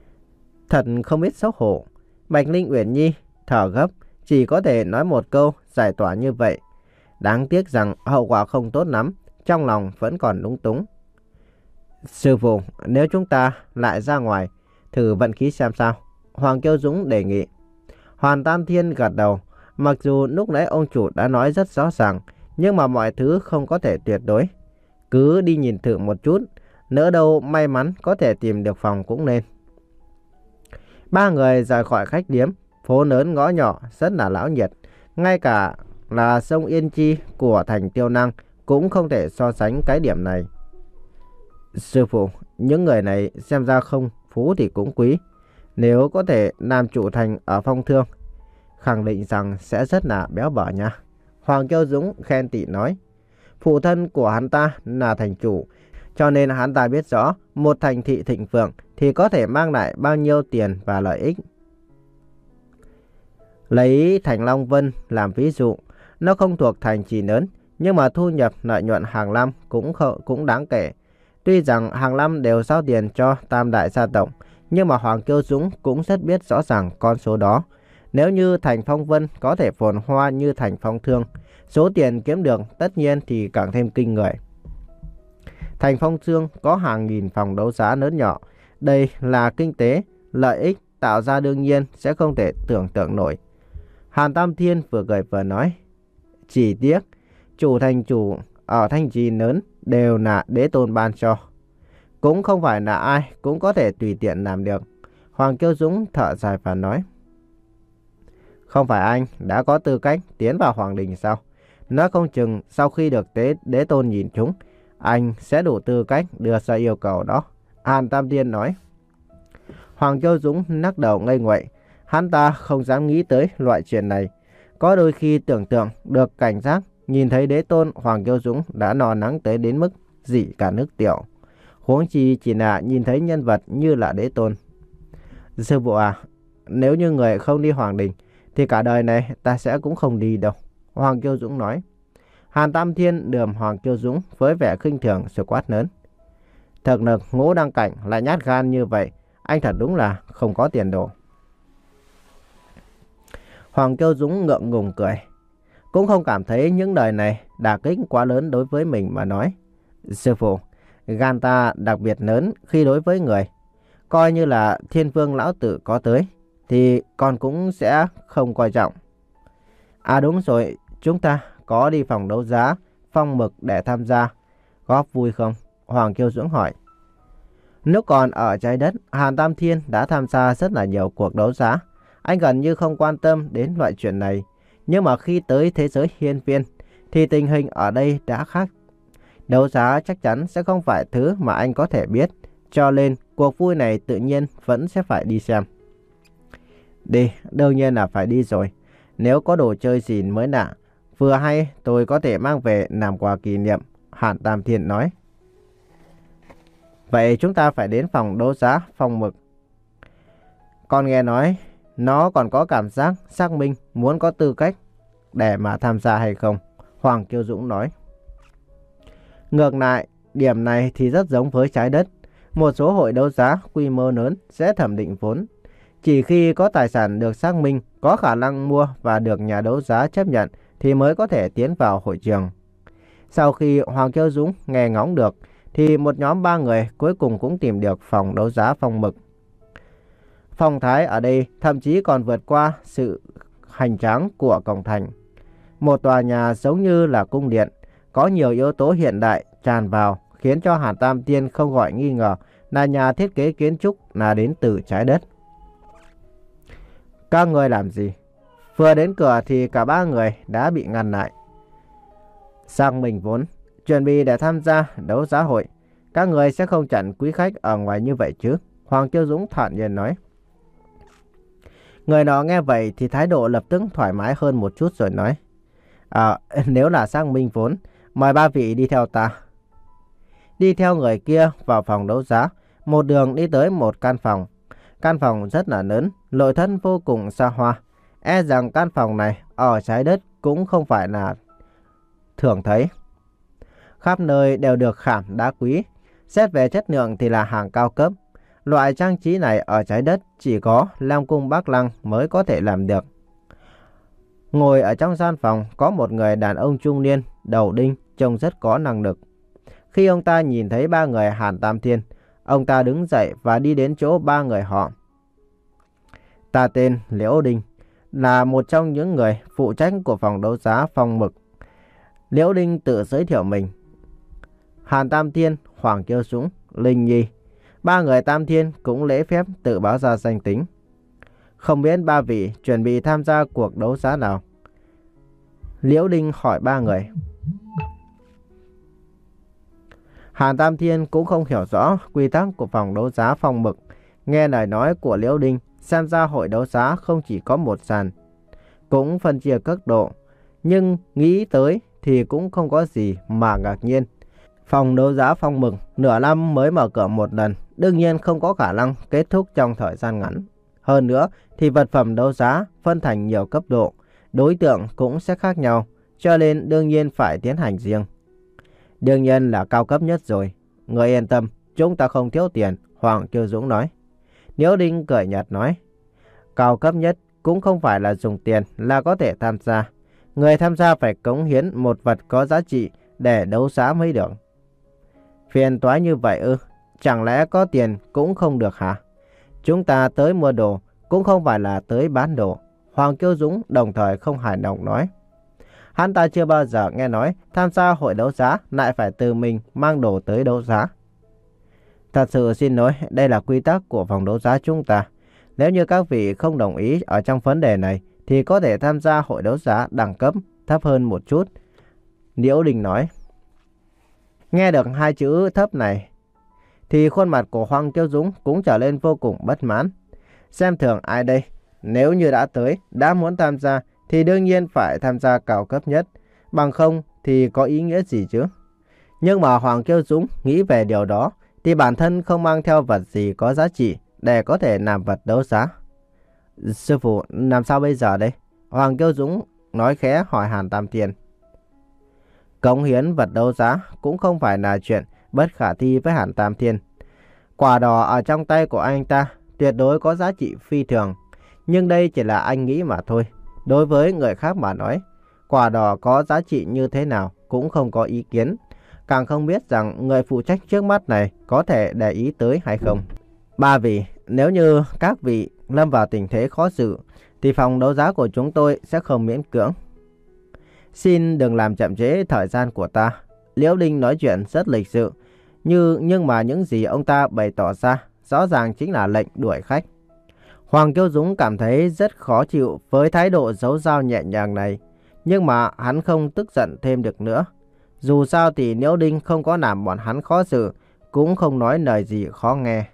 Thật không biết xấu hổ. Bạch Linh Uyển Nhi thở gấp, chỉ có thể nói một câu giải tỏa như vậy. Đáng tiếc rằng hậu quả không tốt lắm, trong lòng vẫn còn lúng túng. Sư phụ, nếu chúng ta lại ra ngoài, thử vận khí xem sao, Hoàng Kiêu Dũng đề nghị. Hoàn Tam Thiên gật đầu, mặc dù lúc nãy ông chủ đã nói rất rõ ràng, nhưng mà mọi thứ không có thể tuyệt đối. Cứ đi nhìn thử một chút, nỡ đâu may mắn có thể tìm được phòng cũng nên. Ba người rời khỏi khách điếm, phố lớn ngõ nhỏ rất là náo nhiệt. Ngay cả là sông Yên Chi của thành Tiêu Năng cũng không thể so sánh cái điểm này. Sư phụ, những người này xem ra không phú thì cũng quý. Nếu có thể làm chủ thành ở Phong Thương, khẳng định rằng sẽ rất là béo bở nha. Hoàng Kiêu Dũng khen tị nói. Phụ thân của hắn ta là thành chủ, cho nên hắn ta biết rõ một thành thị thịnh vượng thì có thể mang lại bao nhiêu tiền và lợi ích. Lấy thành Long Vân làm ví dụ, nó không thuộc thành trì lớn, nhưng mà thu nhập lợi nhuận hàng năm cũng cũng đáng kể. Tuy rằng hàng năm đều giao tiền cho tam đại gia tộc, nhưng mà Hoàng Kiêu Dũng cũng rất biết rõ ràng con số đó. Nếu như thành Phong Vân có thể phồn hoa như thành Phong Thương, số tiền kiếm được tất nhiên thì càng thêm kinh người. Thành Phong Thương có hàng nghìn phòng đấu giá lớn nhỏ. Đây là kinh tế, lợi ích tạo ra đương nhiên sẽ không thể tưởng tượng nổi. Hàn Tam Thiên vừa cười vừa nói. Chỉ tiếc, chủ thành chủ ở thành trì lớn đều là đế tôn ban cho. Cũng không phải là ai cũng có thể tùy tiện làm được. Hoàng Kiêu Dũng thở dài và nói. Không phải anh đã có tư cách tiến vào hoàng đình sao? Nói không chừng sau khi được tế đế tôn nhìn chúng, anh sẽ đủ tư cách đưa ra yêu cầu đó. Hàn Tam Thiên nói. Hoàng Kiêu Dũng lắc đầu ngây nguậy. Hắn ta không dám nghĩ tới loại chuyện này. Có đôi khi tưởng tượng được cảnh giác, nhìn thấy đế tôn, Hoàng Kiêu Dũng đã no nắng tới đến mức dị cả nước tiểu. Huống chi chỉ là nhìn thấy nhân vật như là đế tôn. Sư phụ à, nếu như người không đi hoàng đình thì cả đời này ta sẽ cũng không đi đâu. Hoàng Kiêu Dũng nói. Hàn Tam Thiên đườm Hoàng Kiêu Dũng với vẻ khinh thường rồi quát lớn. Thực lực Ngũ Đăng Cảnh lại nhát gan như vậy, anh thật đúng là không có tiền đồ. Hoàng Kiêu Dũng ngượng ngùng cười. Cũng không cảm thấy những lời này đả kích quá lớn đối với mình mà nói. Sư phụ, gan ta đặc biệt lớn khi đối với người. Coi như là Thiên Vương Lão Tử có tới thì con cũng sẽ không coi trọng. À đúng rồi, chúng ta có đi phòng đấu giá Phong Mực để tham gia. Góp vui không? Hoàng Kiêu Dũng hỏi. Lúc còn ở trái đất, Hàn Tam Thiên đã tham gia rất là nhiều cuộc đấu giá. Anh gần như không quan tâm đến loại chuyện này. Nhưng mà khi tới thế giới hiên viên thì tình hình ở đây đã khác. Đấu giá chắc chắn sẽ không phải thứ mà anh có thể biết. Cho nên cuộc vui này tự nhiên vẫn sẽ phải đi xem. Đi, đương nhiên là phải đi rồi. Nếu có đồ chơi gì mới lạ, vừa hay tôi có thể mang về làm quà kỷ niệm, Hàn Tam Thiên nói. Vậy chúng ta phải đến phòng đấu giá Phong Mực. Con nghe nói nó còn có cảm giác xác minh muốn có tư cách để mà tham gia hay không, Hoàng Kiêu Dũng nói. Ngược lại, điểm này thì rất giống với trái đất. Một số hội đấu giá quy mô lớn sẽ thẩm định vốn. Chỉ khi có tài sản được xác minh, có khả năng mua và được nhà đấu giá chấp nhận thì mới có thể tiến vào hội trường. Sau khi Hoàng Kiêu Dũng nghe ngóng được, thì một nhóm ba người cuối cùng cũng tìm được phòng đấu giá Phong Mực. Phong thái ở đây thậm chí còn vượt qua sự hoành tráng của cổng thành. Một tòa nhà giống như là cung điện, có nhiều yếu tố hiện đại tràn vào, khiến cho Hàn Tam Thiên không gọi nghi ngờ là nhà thiết kế kiến trúc là đến từ trái đất. Các người làm gì? Vừa đến cửa thì cả ba người đã bị ngăn lại. Sang mình vốn chuẩn bị để tham gia đấu giá hội. Các người sẽ không chặn quý khách ở ngoài như vậy chứ? Hoàng Kiêu Dũng thản nhiên nói. Người nọ nghe vậy thì thái độ lập tức thoải mái hơn một chút rồi nói. À, nếu là sang minh vốn, mời ba vị đi theo ta. Đi theo người kia vào phòng đấu giá, một đường đi tới một căn phòng. Căn phòng rất là lớn, nội thất vô cùng xa hoa. E rằng căn phòng này ở trái đất cũng không phải là thường thấy. Khắp nơi đều được khảm đá quý. Xét về chất lượng thì là hàng cao cấp. Loại trang trí này ở trái đất chỉ có Lam Cung Bác Lăng mới có thể làm được. Ngồi ở trong gian phòng có một người đàn ông trung niên, đầu đinh, trông rất có năng lực. Khi ông ta nhìn thấy ba người Hàn Tam Thiên, ông ta đứng dậy và đi đến chỗ ba người họ. Ta tên Liễu Đinh, là một trong những người phụ trách của phòng đấu giá Phong Mực. Liễu Đinh tự giới thiệu mình. Hàn Tam Thiên, Hoàng Kiêu Dũng, Linh Nhi. Ba người Tam Thiên cũng lễ phép tự báo ra danh tính. Không biết ba vị chuẩn bị tham gia cuộc đấu giá nào? Liễu Đinh hỏi ba người. Hàn Tam Thiên cũng không hiểu rõ quy tắc của phòng đấu giá Phong Mực. Nghe lời nói của Liễu Đinh, xem ra hội đấu giá không chỉ có một sàn, cũng phân chia cấp độ. Nhưng nghĩ tới thì cũng không có gì mà ngạc nhiên. Phòng đấu giá Phong Mực nửa năm mới mở cửa một lần, đương nhiên không có khả năng kết thúc trong thời gian ngắn. Hơn nữa thì vật phẩm đấu giá phân thành nhiều cấp độ, đối tượng cũng sẽ khác nhau, cho nên đương nhiên phải tiến hành riêng. Đương nhiên là cao cấp nhất rồi. Người yên tâm, chúng ta không thiếu tiền, Hoàng Kiêu Dũng nói. Liễu Đinh cười nhạt nói. Cao cấp nhất cũng không phải là dùng tiền là có thể tham gia. Người tham gia phải cống hiến một vật có giá trị để đấu giá mới được. Phiền toái như vậy ư? Chẳng lẽ có tiền cũng không được hả? Chúng ta tới mua đồ cũng không phải là tới bán đồ. Hoàng Kiêu Dũng đồng thời không hài lòng nói. Hắn ta chưa bao giờ nghe nói tham gia hội đấu giá lại phải tự mình mang đồ tới đấu giá. Thật sự xin lỗi, đây là quy tắc của phòng đấu giá chúng ta. Nếu như các vị không đồng ý ở trong vấn đề này thì có thể tham gia hội đấu giá đẳng cấp thấp hơn một chút. Liễu Đinh nói. Nghe được hai chữ thấp này thì khuôn mặt của Hoàng Kiêu Dũng cũng trở nên vô cùng bất mãn. Xem thường ai đây? Nếu như đã tới, đã muốn tham gia thì đương nhiên phải tham gia cao cấp nhất. Bằng không thì có ý nghĩa gì chứ? Nhưng mà Hoàng Kiêu Dũng nghĩ về điều đó thì bản thân không mang theo vật gì có giá trị để có thể làm vật đấu giá. Sư phụ, làm sao bây giờ đây? Hoàng Kiêu Dũng nói khẽ hỏi Hàn Tam Thiên. Cống hiến vật đấu giá cũng không phải là chuyện bất khả thi với Hàn Tam Thiên. Quả đỏ ở trong tay của anh ta tuyệt đối có giá trị phi thường. Nhưng đây chỉ là anh nghĩ mà thôi. Đối với người khác mà nói, quả đỏ có giá trị như thế nào cũng không có ý kiến. Càng không biết rằng người phụ trách trước mắt này có thể để ý tới hay không. Ba vị, nếu như các vị lâm vào tình thế khó xử thì phòng đấu giá của chúng tôi sẽ không miễn cưỡng. Xin đừng làm chậm trễ thời gian của ta. Liễu Đinh nói chuyện rất lịch sự, như nhưng mà những gì ông ta bày tỏ ra rõ ràng chính là lệnh đuổi khách. Hoàng Kiêu Dũng cảm thấy rất khó chịu với thái độ giấu giao nhẹ nhàng này, nhưng mà hắn không tức giận thêm được nữa. Dù sao thì Liễu Đinh không có làm bọn hắn khó xử, cũng không nói lời gì khó nghe.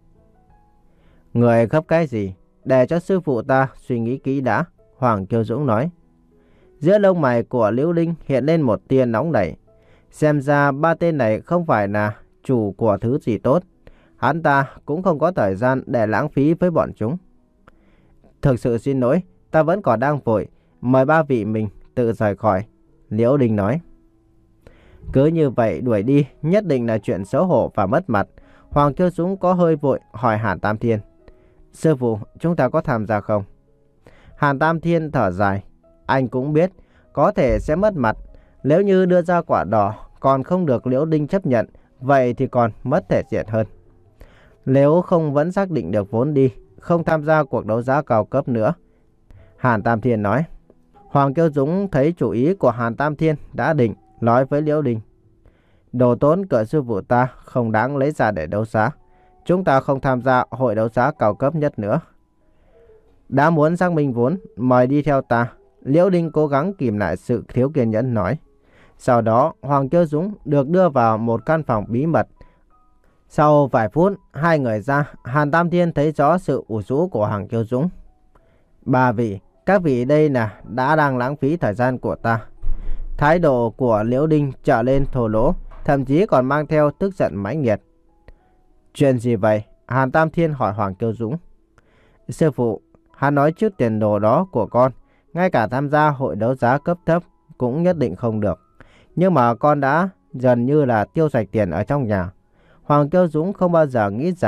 Người gấp cái gì? Để cho sư phụ ta suy nghĩ kỹ đã, Hoàng Kiêu Dũng nói. Giữa lông mày của Liễu Đinh hiện lên một tia nóng nảy. Xem ra ba tên này không phải là chủ của thứ gì tốt. Hắn ta cũng không có thời gian để lãng phí với bọn chúng. Thực sự xin lỗi, ta vẫn còn đang vội. Mời ba vị mình tự rời khỏi, Liễu Đinh nói. Cứ như vậy đuổi đi nhất định là chuyện xấu hổ và mất mặt. Hoàng Kiêu Dũng có hơi vội hỏi Hàn Tam Thiên. Sư phụ, chúng ta có tham gia không? Hàn Tam Thiên thở dài. Anh cũng biết có thể sẽ mất mặt. Nếu như đưa ra quả đỏ còn không được Liễu Đinh chấp nhận, vậy thì còn mất thể diện hơn. Nếu không vẫn xác định được vốn đi, không tham gia cuộc đấu giá cao cấp nữa, Hàn Tam Thiên nói. Hoàng Kiêu Dũng thấy chủ ý của Hàn Tam Thiên đã định, nói với Liễu Đinh. Đồ tốn của sư phụ ta không đáng lấy ra để đấu giá. Chúng ta không tham gia hội đấu giá cao cấp nhất nữa. Đã muốn xác minh vốn, mời đi theo ta. Liễu Đinh cố gắng kìm lại sự thiếu kiên nhẫn nói. Sau đó Hoàng Kiêu Dũng được đưa vào một căn phòng bí mật. Sau vài phút hai người ra, Hàn Tam Thiên thấy rõ sự ủ rũ của Hoàng Kiêu Dũng. Ba vị, các vị đây là đã đang lãng phí thời gian của ta. Thái độ của Liễu Đinh trở lên thô lỗ, thậm chí còn mang theo tức giận mãnh liệt. Chuyện gì vậy? Hàn Tam Thiên hỏi Hoàng Kiêu Dũng. Sư phụ, hắn nói trước tiền đồ đó của con, ngay cả tham gia hội đấu giá cấp thấp cũng nhất định không được. Nhưng mà con đã gần như là tiêu sạch tiền ở trong nhà. Hoàng Kiêu Dũng không bao giờ nghĩ rằng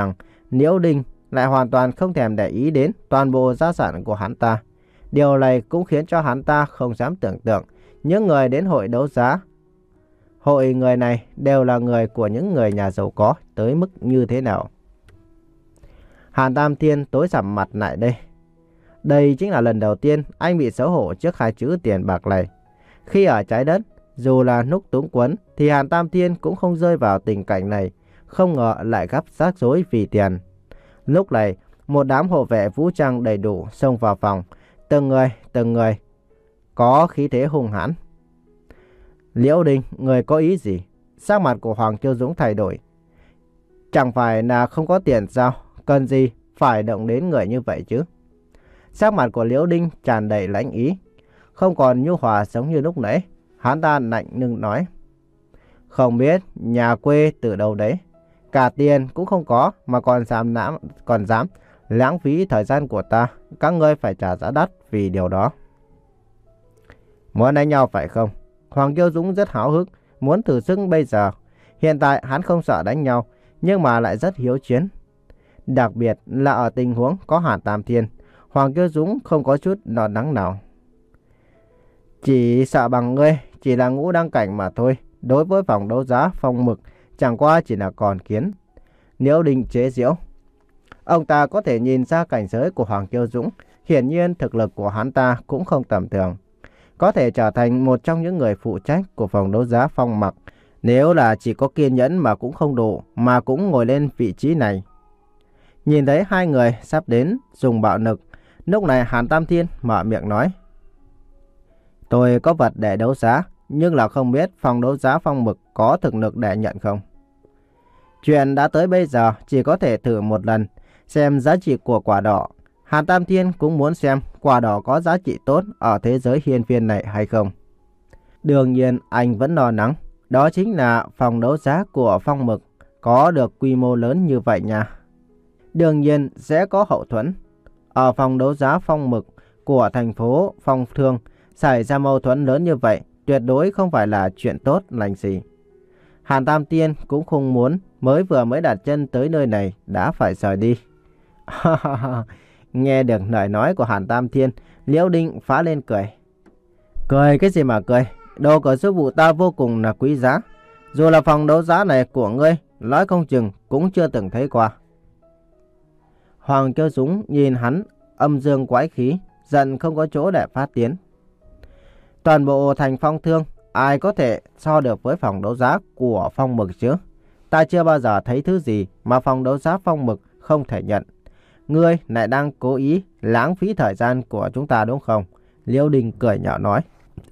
Liễu Đình lại hoàn toàn không thèm để ý đến toàn bộ gia sản của hắn ta. Điều này cũng khiến cho hắn ta không dám tưởng tượng những người đến hội đấu giá. Hội người này đều là người của những người nhà giàu có tới mức như thế nào. Hàn Tam Thiên tối sầm mặt lại đây. Đây chính là lần đầu tiên anh bị xấu hổ trước hai chữ tiền bạc này. Khi ở trái đất, dù là lúc túng quẫn thì Hàn Tam Thiên cũng không rơi vào tình cảnh này. Không ngờ lại gặp rắc rối vì tiền. Lúc này, một đám hộ vệ vũ trang đầy đủ xông vào phòng. Từng người, từng người, có khí thế hung hãn. Liễu Đình, người có ý gì? Sắc mặt của Hoàng Kiêu Dũng thay đổi. Chẳng phải là không có tiền sao? Cần gì phải động đến người như vậy chứ? Sắc mặt của Liễu Đình tràn đầy lãnh ý, không còn nhu hòa giống như lúc nãy. Hắn ta lạnh lùng nói: không biết nhà quê từ đâu đấy, cả tiền cũng không có mà còn dám lãng, còn dám lãng phí thời gian của ta. Các ngươi phải trả giá đắt vì điều đó. Muốn đánh nhau phải không? Hoàng Kiêu Dũng rất háo hức, muốn thử sức bây giờ. Hiện tại hắn không sợ đánh nhau, nhưng mà lại rất hiếu chiến. Đặc biệt là ở tình huống có Hàn Tam Thiên, Hoàng Kiêu Dũng không có chút lo lắng nào. Chỉ sợ bằng ngươi, chỉ là ngũ đăng cảnh mà thôi. Đối với phòng đấu giá Phong Mực, chẳng qua chỉ là con kiến. Liễu Đình chế giễu. Ông ta có thể nhìn ra cảnh giới của Hoàng Kiêu Dũng. Hiển nhiên thực lực của hắn ta cũng không tầm thường, có thể trở thành một trong những người phụ trách của phòng đấu giá Phong Mặc. Nếu là chỉ có kiên nhẫn mà cũng không đủ, mà cũng ngồi lên vị trí này. Nhìn thấy hai người sắp đến dùng bạo lực, lúc này Hàn Tam Thiên mở miệng nói: tôi có vật để đấu giá, nhưng là không biết phòng đấu giá Phong Mực có thực lực để nhận không. Chuyện đã tới bây giờ chỉ có thể thử một lần, xem giá trị của quả đỏ. Hàn Tam Thiên cũng muốn xem quả đỏ có giá trị tốt ở thế giới hiên viên này hay không. Đương nhiên anh vẫn lo lắng, đó chính là phòng đấu giá của Phong Mực có được quy mô lớn như vậy nha. Đương nhiên sẽ có hậu thuẫn. Ở phòng đấu giá Phong Mực của thành phố Phong Thương xảy ra mâu thuẫn lớn như vậy, tuyệt đối không phải là chuyện tốt lành gì. Hàn Tam Thiên cũng không muốn mới vừa mới đặt chân tới nơi này đã phải rời đi. Nghe được lời nói của Hàn Tam Thiên, Liễu Đình phá lên cười. Cười cái gì mà cười? Đồ của sư phụ ta vô cùng là quý giá. Dù là phòng đấu giá này của ngươi, nói không chừng cũng chưa từng thấy qua. Hoàng Kiêu Dũng nhìn hắn âm dương quái khí, giận không có chỗ để phát tiến. Toàn bộ thành Phong Thương, ai có thể so được với phòng đấu giá của Phong Mực chứ? Ta chưa bao giờ thấy thứ gì mà phòng đấu giá Phong Mực không thể nhận. Ngươi lại đang cố ý lãng phí thời gian của chúng ta đúng không? Liễu Đình cười nhạo nói.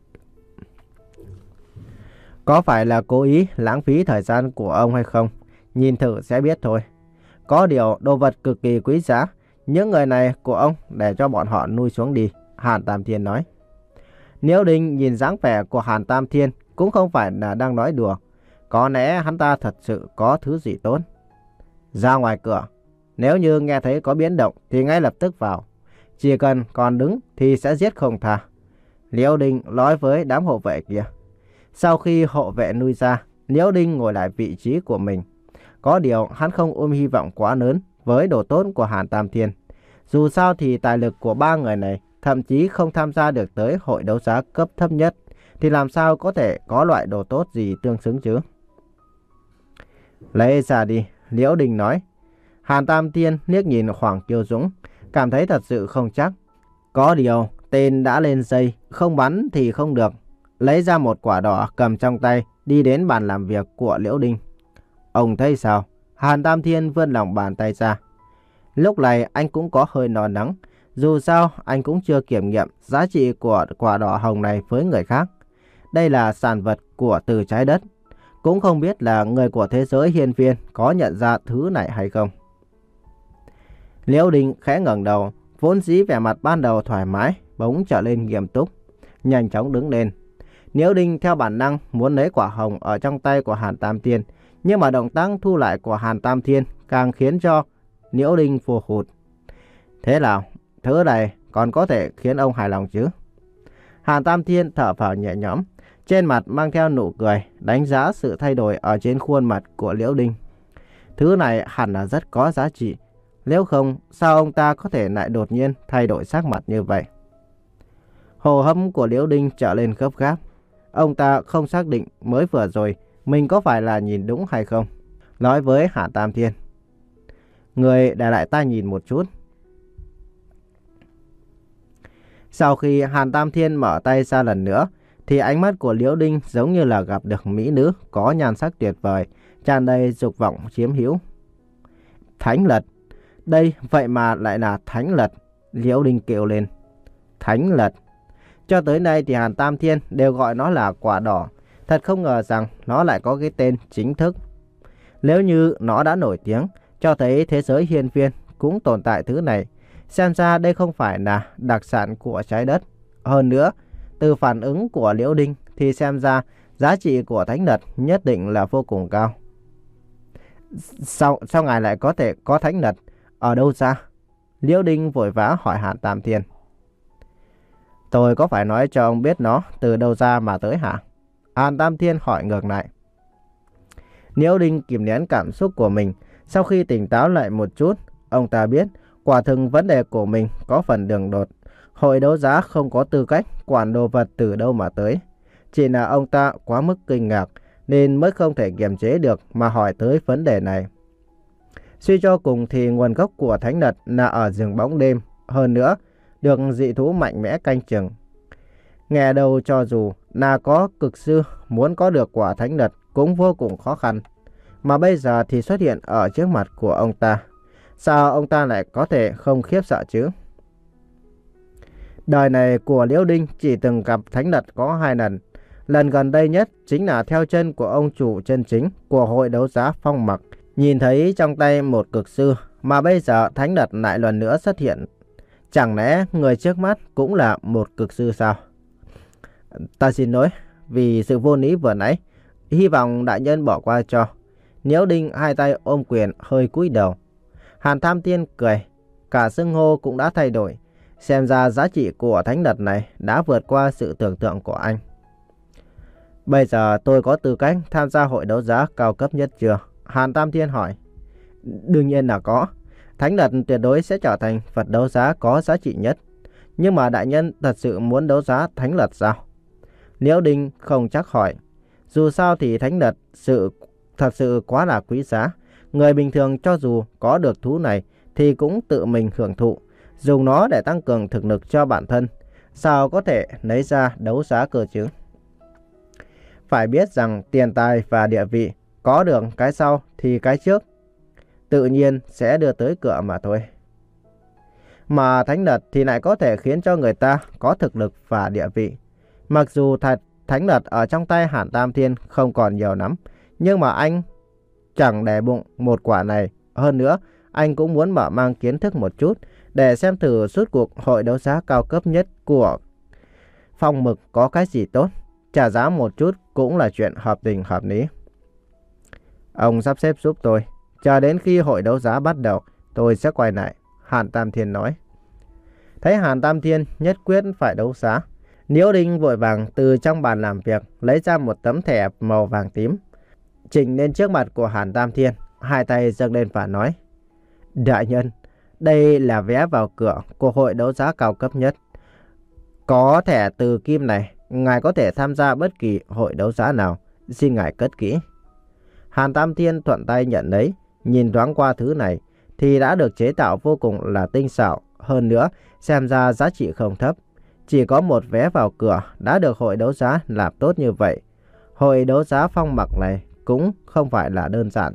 Có phải là cố ý lãng phí thời gian của ông hay không? Nhìn thử sẽ biết thôi. Có điều đồ vật cực kỳ quý giá, những người này của ông để cho bọn họ nuôi xuống đi, Hàn Tam Thiên nói. Liễu Đình nhìn dáng vẻ của Hàn Tam Thiên cũng không phải là đang nói đùa. Có lẽ hắn ta thật sự có thứ gì tốt. Ra ngoài cửa, nếu như nghe thấy có biến động thì ngay lập tức vào. Chỉ cần còn đứng thì sẽ giết không tha. Liễu Đình nói với đám hộ vệ kia. Sau khi hộ vệ nuôi ra, Liễu Đình ngồi lại vị trí của mình. Có điều hắn không ôm hy vọng quá lớn với độ tốt của Hàn Tam Thiên. Dù sao thì tài lực của ba người này thậm chí không tham gia được tới hội đấu giá cấp thấp nhất, thì làm sao có thể có loại đồ tốt gì tương xứng chứ? Lấy ra đi, Liễu Đình nói. Hàn Tam Thiên liếc nhìn Hoàng Kiêu Dũng, cảm thấy thật sự không chắc. Có điều, tên đã lên dây, không bắn thì không được. Lấy ra một quả đỏ cầm trong tay, đi đến bàn làm việc của Liễu Đình. Ông thấy sao? Hàn Tam Thiên vươn lòng bàn tay ra. Lúc này anh cũng có hơi lo lắng. Dù sao, anh cũng chưa kiểm nghiệm giá trị của quả đỏ hồng này với người khác. Đây là sản vật của từ trái đất. Cũng không biết là người của thế giới hiên viên có nhận ra thứ này hay không. Liễu Đình khẽ ngẩng đầu, vốn dĩ vẻ mặt ban đầu thoải mái, bỗng trở lên nghiêm túc, nhanh chóng đứng lên. Liễu Đình theo bản năng muốn lấy quả hồng ở trong tay của Hàn Tam Thiên, nhưng mà động tác thu lại của Hàn Tam Thiên càng khiến cho Liễu Đình phù hụt. Thế nào, thứ này còn có thể khiến ông hài lòng chứ? Hàn Tam Thiên thở phào nhẹ nhõm, trên mặt mang theo nụ cười, đánh giá sự thay đổi ở trên khuôn mặt của Liễu Đình. Thứ này hẳn là rất có giá trị, Nếu không, sao ông ta có thể lại đột nhiên thay đổi sắc mặt như vậy? Hô hấp của Liễu Đinh trở lên gấp gáp. Ông ta không xác định mới vừa rồi mình có phải là nhìn đúng hay không. Nói với Hàn Tam Thiên: người để lại ta nhìn một chút. Sau khi Hàn Tam Thiên mở tay ra lần nữa, thì ánh mắt của Liễu Đinh giống như là gặp được mỹ nữ có nhan sắc tuyệt vời, tràn đầy dục vọng chiếm hữu. Thánh lật! Đây vậy mà lại là thánh lật! Liễu Đinh kêu lên. Thánh lật! Cho tới nay thì Hàn Tam Thiên đều gọi nó là quả đỏ. Thật không ngờ rằng nó lại có cái tên chính thức. Nếu như nó đã nổi tiếng, cho thấy thế giới hiên viên cũng tồn tại thứ này, xem ra đây không phải là đặc sản của trái đất. Hơn nữa, từ phản ứng của Liễu Đinh thì xem ra giá trị của thánh lật nhất định là vô cùng cao. Sao, sao ngài lại có thể có thánh lật? Ở đâu ra? Liễu Đinh vội vã hỏi Hàn Tam Thiên. Tôi có phải nói cho ông biết nó từ đâu ra mà tới hả? Hàn Tam Thiên hỏi ngược lại. Liễu Đinh kìm nén cảm xúc của mình. Sau khi tỉnh táo lại một chút, ông ta biết quả thực vấn đề của mình có phần đường đột. Hội đấu giá không có tư cách quản đồ vật từ đâu mà tới. Chỉ là ông ta quá mức kinh ngạc nên mới không thể kiềm chế được mà hỏi tới vấn đề này. Suy cho cùng thì nguồn gốc của thánh lật là ở rừng bóng đêm. Hơn nữa, được dị thú mạnh mẽ canh chừng. Nghe đâu cho dù là có cực sư muốn có được quả thánh lật cũng vô cùng khó khăn. Mà bây giờ thì xuất hiện ở trước mặt của ông ta. Sao ông ta lại có thể không khiếp sợ chứ? Đời này của Liễu Đinh chỉ từng gặp thánh lật có hai lần. Lần gần đây nhất chính là theo chân của ông chủ chân chính của hội đấu giá Phong Mặc. Nhìn thấy trong tay một cực sư, mà bây giờ thánh lật lại lần nữa xuất hiện. Chẳng lẽ người trước mắt cũng là một cực sư sao? Ta xin lỗi vì sự vô lý vừa nãy. Hy vọng đại nhân bỏ qua cho. Liễu Đinh hai tay ôm quyền hơi cúi đầu. Hàn Tam Thiên cười. Cả xưng hô cũng đã thay đổi. Xem ra giá trị của thánh lật này đã vượt qua sự tưởng tượng của anh. Bây giờ tôi có tư cách tham gia hội đấu giá cao cấp nhất chưa? Hàn Tam Thiên hỏi. Đương nhiên là có. Thánh lật tuyệt đối sẽ trở thành vật đấu giá có giá trị nhất. Nhưng mà đại nhân thật sự muốn đấu giá thánh lật sao? Liễu Đinh không chắc hỏi. Dù sao thì thánh lật sự thật sự quá là quý giá. Người bình thường cho dù có được thú này thì cũng tự mình hưởng thụ, dùng nó để tăng cường thực lực cho bản thân. Sao có thể lấy ra đấu giá cơ chứ? Phải biết rằng tiền tài và địa vị có được cái sau thì cái trước tự nhiên sẽ đưa tới cửa mà thôi. Mà thánh lật thì lại có thể khiến cho người ta có thực lực và địa vị. Mặc dù thật thánh lật ở trong tay Hàn Tam Thiên không còn nhiều lắm, nhưng mà anh chẳng để bụng một quả này. Hơn nữa, anh cũng muốn mở mang kiến thức một chút để xem thử suốt cuộc hội đấu giá cao cấp nhất của Phong Mực có cái gì tốt. Trả giá một chút cũng là chuyện hợp tình hợp lý. Ông sắp xếp giúp tôi. Chờ đến khi hội đấu giá bắt đầu, tôi sẽ quay lại. Hàn Tam Thiên nói. Thấy Hàn Tam Thiên nhất quyết phải đấu giá, Liễu Đinh vội vàng từ trong bàn làm việc lấy ra một tấm thẻ màu vàng tím, trình lên trước mặt của Hàn Tam Thiên, hai tay dâng lên và nói. Đại nhân, đây là vé vào cửa của hội đấu giá cao cấp nhất. Có thẻ từ kim này, ngài có thể tham gia bất kỳ hội đấu giá nào. Xin ngài cất kỹ. Hàn Tam Thiên thuận tay nhận lấy, nhìn thoáng qua thứ này thì đã được chế tạo vô cùng là tinh xảo. Hơn nữa, xem ra giá trị không thấp. Chỉ có một vé vào cửa đã được hội đấu giá làm tốt như vậy. Hội đấu giá Phong Mặc này cũng không phải là đơn giản.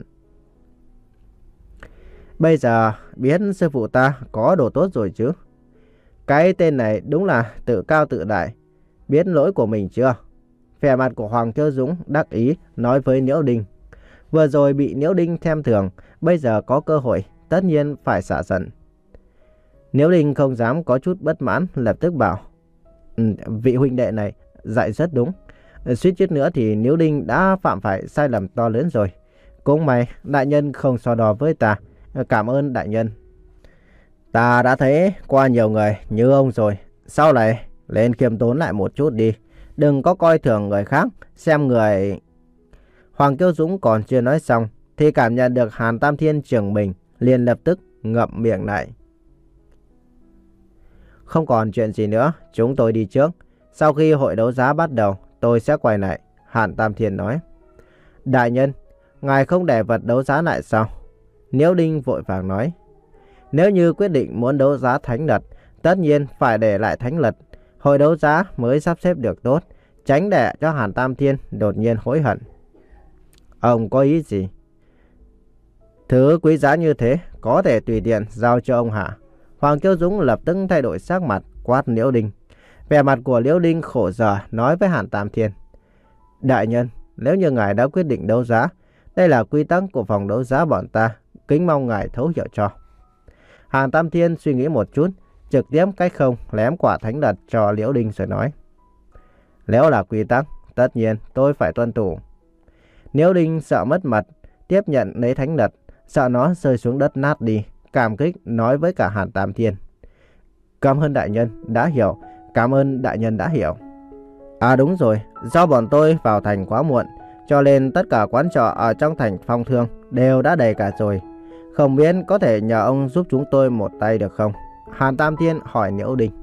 Bây giờ biết sư phụ ta có đồ tốt rồi chứ? Cái tên này đúng là tự cao tự đại. Biết lỗi của mình chưa? Vẻ mặt của Hoàng Tiêu Dũng đắc ý nói với Liễu Đinh. Vừa rồi bị Liễu Đinh xem thường, bây giờ có cơ hội, tất nhiên phải xả giận. Liễu Đinh không dám có chút bất mãn, lập tức bảo. Ừ, vị huynh đệ này dạy rất đúng. Suýt chút nữa thì Liễu Đinh đã phạm phải sai lầm to lớn rồi. Cũng may đại nhân không so đo với ta. Cảm ơn đại nhân. Ta đã thấy qua nhiều người như ông rồi. Sau này lên khiêm tốn lại một chút đi. Đừng có coi thường người khác. Xem người... Hoàng Kiêu Dũng còn chưa nói xong thì cảm nhận được Hàn Tam Thiên chừng mình, liền lập tức ngậm miệng lại. Không còn chuyện gì nữa, chúng tôi đi trước. Sau khi hội đấu giá bắt đầu, tôi sẽ quay lại, Hàn Tam Thiên nói. Đại nhân, ngài không để vật đấu giá lại sao? Niễu Đinh vội vàng nói. Nếu như quyết định muốn đấu giá thánh lật, tất nhiên phải để lại thánh lật. Hội đấu giá mới sắp xếp được tốt, tránh để cho Hàn Tam Thiên đột nhiên hối hận. Ông có ý gì? Thứ quý giá như thế có thể tùy tiện giao cho ông hả? Hoàng Kiêu Dũng lập tức thay đổi sắc mặt, quát Liễu Đinh. Vẻ mặt của Liễu Đinh khổ sở nói với Hàn Tam Thiên. Đại nhân, nếu như ngài đã quyết định đấu giá, đây là quy tắc của phòng đấu giá bọn ta, kính mong ngài thấu hiểu cho. Hàn Tam Thiên suy nghĩ một chút, trực tiếp cách không lém quả thánh lật cho Liễu Đinh rồi nói. Nếu là quy tắc, tất nhiên tôi phải tuân thủ. Liễu Đinh sợ mất mặt, tiếp nhận lấy thánh lật, sợ nó rơi xuống đất nát đi, cảm kích nói với cả Hàn Tam Thiên. Cảm ơn đại nhân đã hiểu, cảm ơn đại nhân đã hiểu. À đúng rồi, do bọn tôi vào thành quá muộn, cho nên tất cả quán trọ ở trong thành Phong Thương đều đã đầy cả rồi. Không biết có thể nhờ ông giúp chúng tôi một tay được không? Hàn Tam Thiên hỏi Liễu Đinh.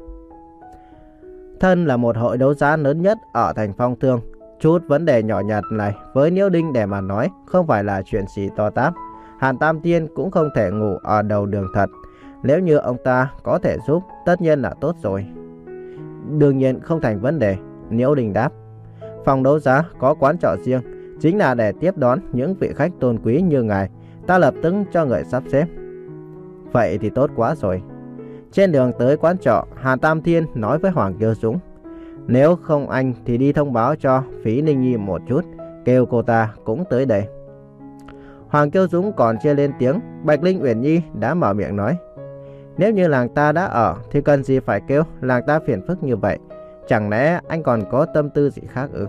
Thân là một hội đấu giá lớn nhất ở thành Phong Thương, chút vấn đề nhỏ nhặt này với Liễu Đinh để mà nói không phải là chuyện gì to tát. Hàn Tam Thiên cũng không thể ngủ ở đầu đường thật. Nếu như ông ta có thể giúp, tất nhiên là tốt rồi. Đương nhiên không thành vấn đề, Liễu Đinh đáp. Phòng đấu giá có quán trọ riêng, chính là để tiếp đón những vị khách tôn quý như ngài. Ta lập tức cho người sắp xếp. Vậy thì tốt quá rồi. Trên đường tới quán trọ, Hàn Tam Thiên nói với Hoàng Kiêu Dũng. Nếu không anh thì đi thông báo cho Phí Ninh Nhi một chút, kêu cô ta cũng tới đây. Hoàng Kiêu Dũng còn chưa lên tiếng, Bạch Linh Uyển Nhi đã mở miệng nói. Nếu như làng ta đã ở thì cần gì phải kêu làng ta phiền phức như vậy? Chẳng lẽ anh còn có tâm tư gì khác ư?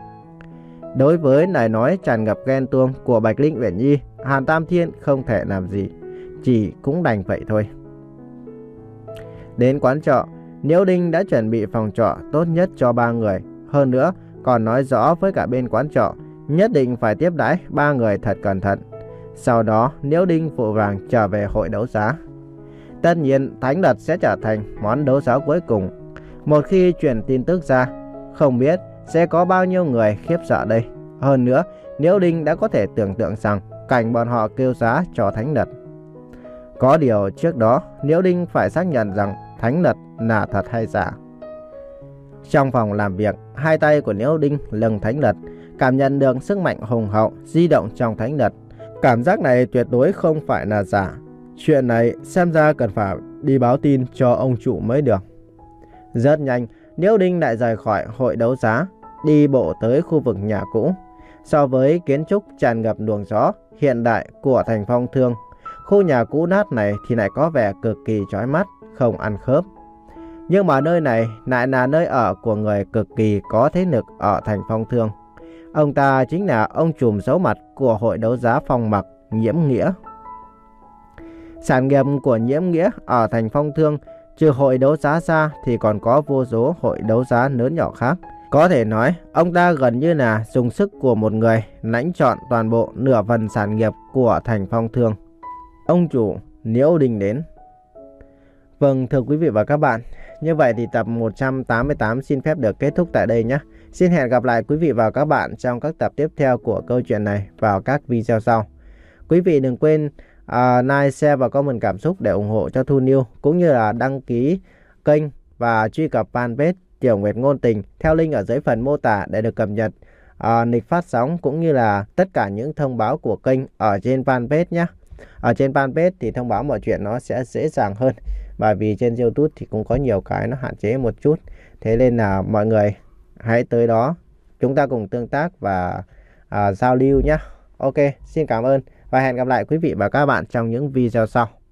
Đối với lời nói tràn ngập ghen tuông của Bạch Linh Uyển Nhi, Hàn Tam Thiên không thể làm gì, chỉ cũng đành vậy thôi. Đến quán trọ, Liễu Đinh đã chuẩn bị phòng trọ tốt nhất cho ba người. Hơn nữa, còn nói rõ với cả bên quán trọ, nhất định phải tiếp đãi ba người thật cẩn thận. Sau đó, Liễu Đinh vội vàng trở về hội đấu giá. Tất nhiên, thánh lật sẽ trở thành món đấu giá cuối cùng. Một khi truyền tin tức ra, không biết sẽ có bao nhiêu người khiếp sợ đây. Hơn nữa, Liễu Đinh đã có thể tưởng tượng rằng cảnh bọn họ kêu giá cho thánh lật. Có điều trước đó, Liễu Đinh phải xác nhận rằng thánh lật là thật hay giả. Trong phòng làm việc, hai tay của Liễu Đinh lưng thánh lật, cảm nhận được sức mạnh hùng hậu di động trong thánh lật. Cảm giác này tuyệt đối không phải là giả. Chuyện này xem ra cần phải đi báo tin cho ông chủ mới được. Rất nhanh, Liễu Đinh lại rời khỏi hội đấu giá, đi bộ tới khu vực nhà cũ. So với kiến trúc tràn ngập luồng gió hiện đại của thành Phong Thương, khu nhà cũ nát này thì lại có vẻ cực kỳ chói mắt, không ăn khớp. Nhưng mà nơi này lại là nơi ở của người cực kỳ có thế lực ở thành Phong Thương. Ông ta chính là ông trùm xấu mặt của hội đấu giá Phong Mặc, Nhiễm Nghĩa. Sản nghiệp của Nhiễm Nghĩa ở thành Phong Thương, trừ hội đấu giá ra thì còn có vô số hội đấu giá lớn nhỏ khác. Có thể nói, ông ta gần như là dùng sức của một người lãnh trọn toàn bộ nửa phần sản nghiệp của thành Phong Thương. Ông chủ, Liễu Đinh đến. Vâng, thưa quý vị và các bạn, như vậy thì tập một trăm tám mươi tám xin phép được kết thúc tại đây nhé. Xin hẹn gặp lại quý vị và các bạn trong các tập tiếp theo của câu chuyện này vào các video sau. Quý vị đừng quên uh, like, share và comment cảm xúc để ủng hộ cho Thu Niu, cũng như là đăng ký kênh và truy cập fanpage Tiểu Nguyệt Ngôn Tình theo link ở dưới phần mô tả để được cập nhật uh, lịch phát sóng cũng như là tất cả những thông báo của kênh ở trên fanpage nhé. Ở trên fanpage thì thông báo mọi chuyện nó sẽ dễ dàng hơn, bởi vì trên YouTube thì cũng có nhiều cái nó hạn chế một chút. Thế nên là mọi người hãy tới đó chúng ta cùng tương tác và uh, giao lưu nhé. Ok, xin cảm ơn và hẹn gặp lại quý vị và các bạn trong những video sau.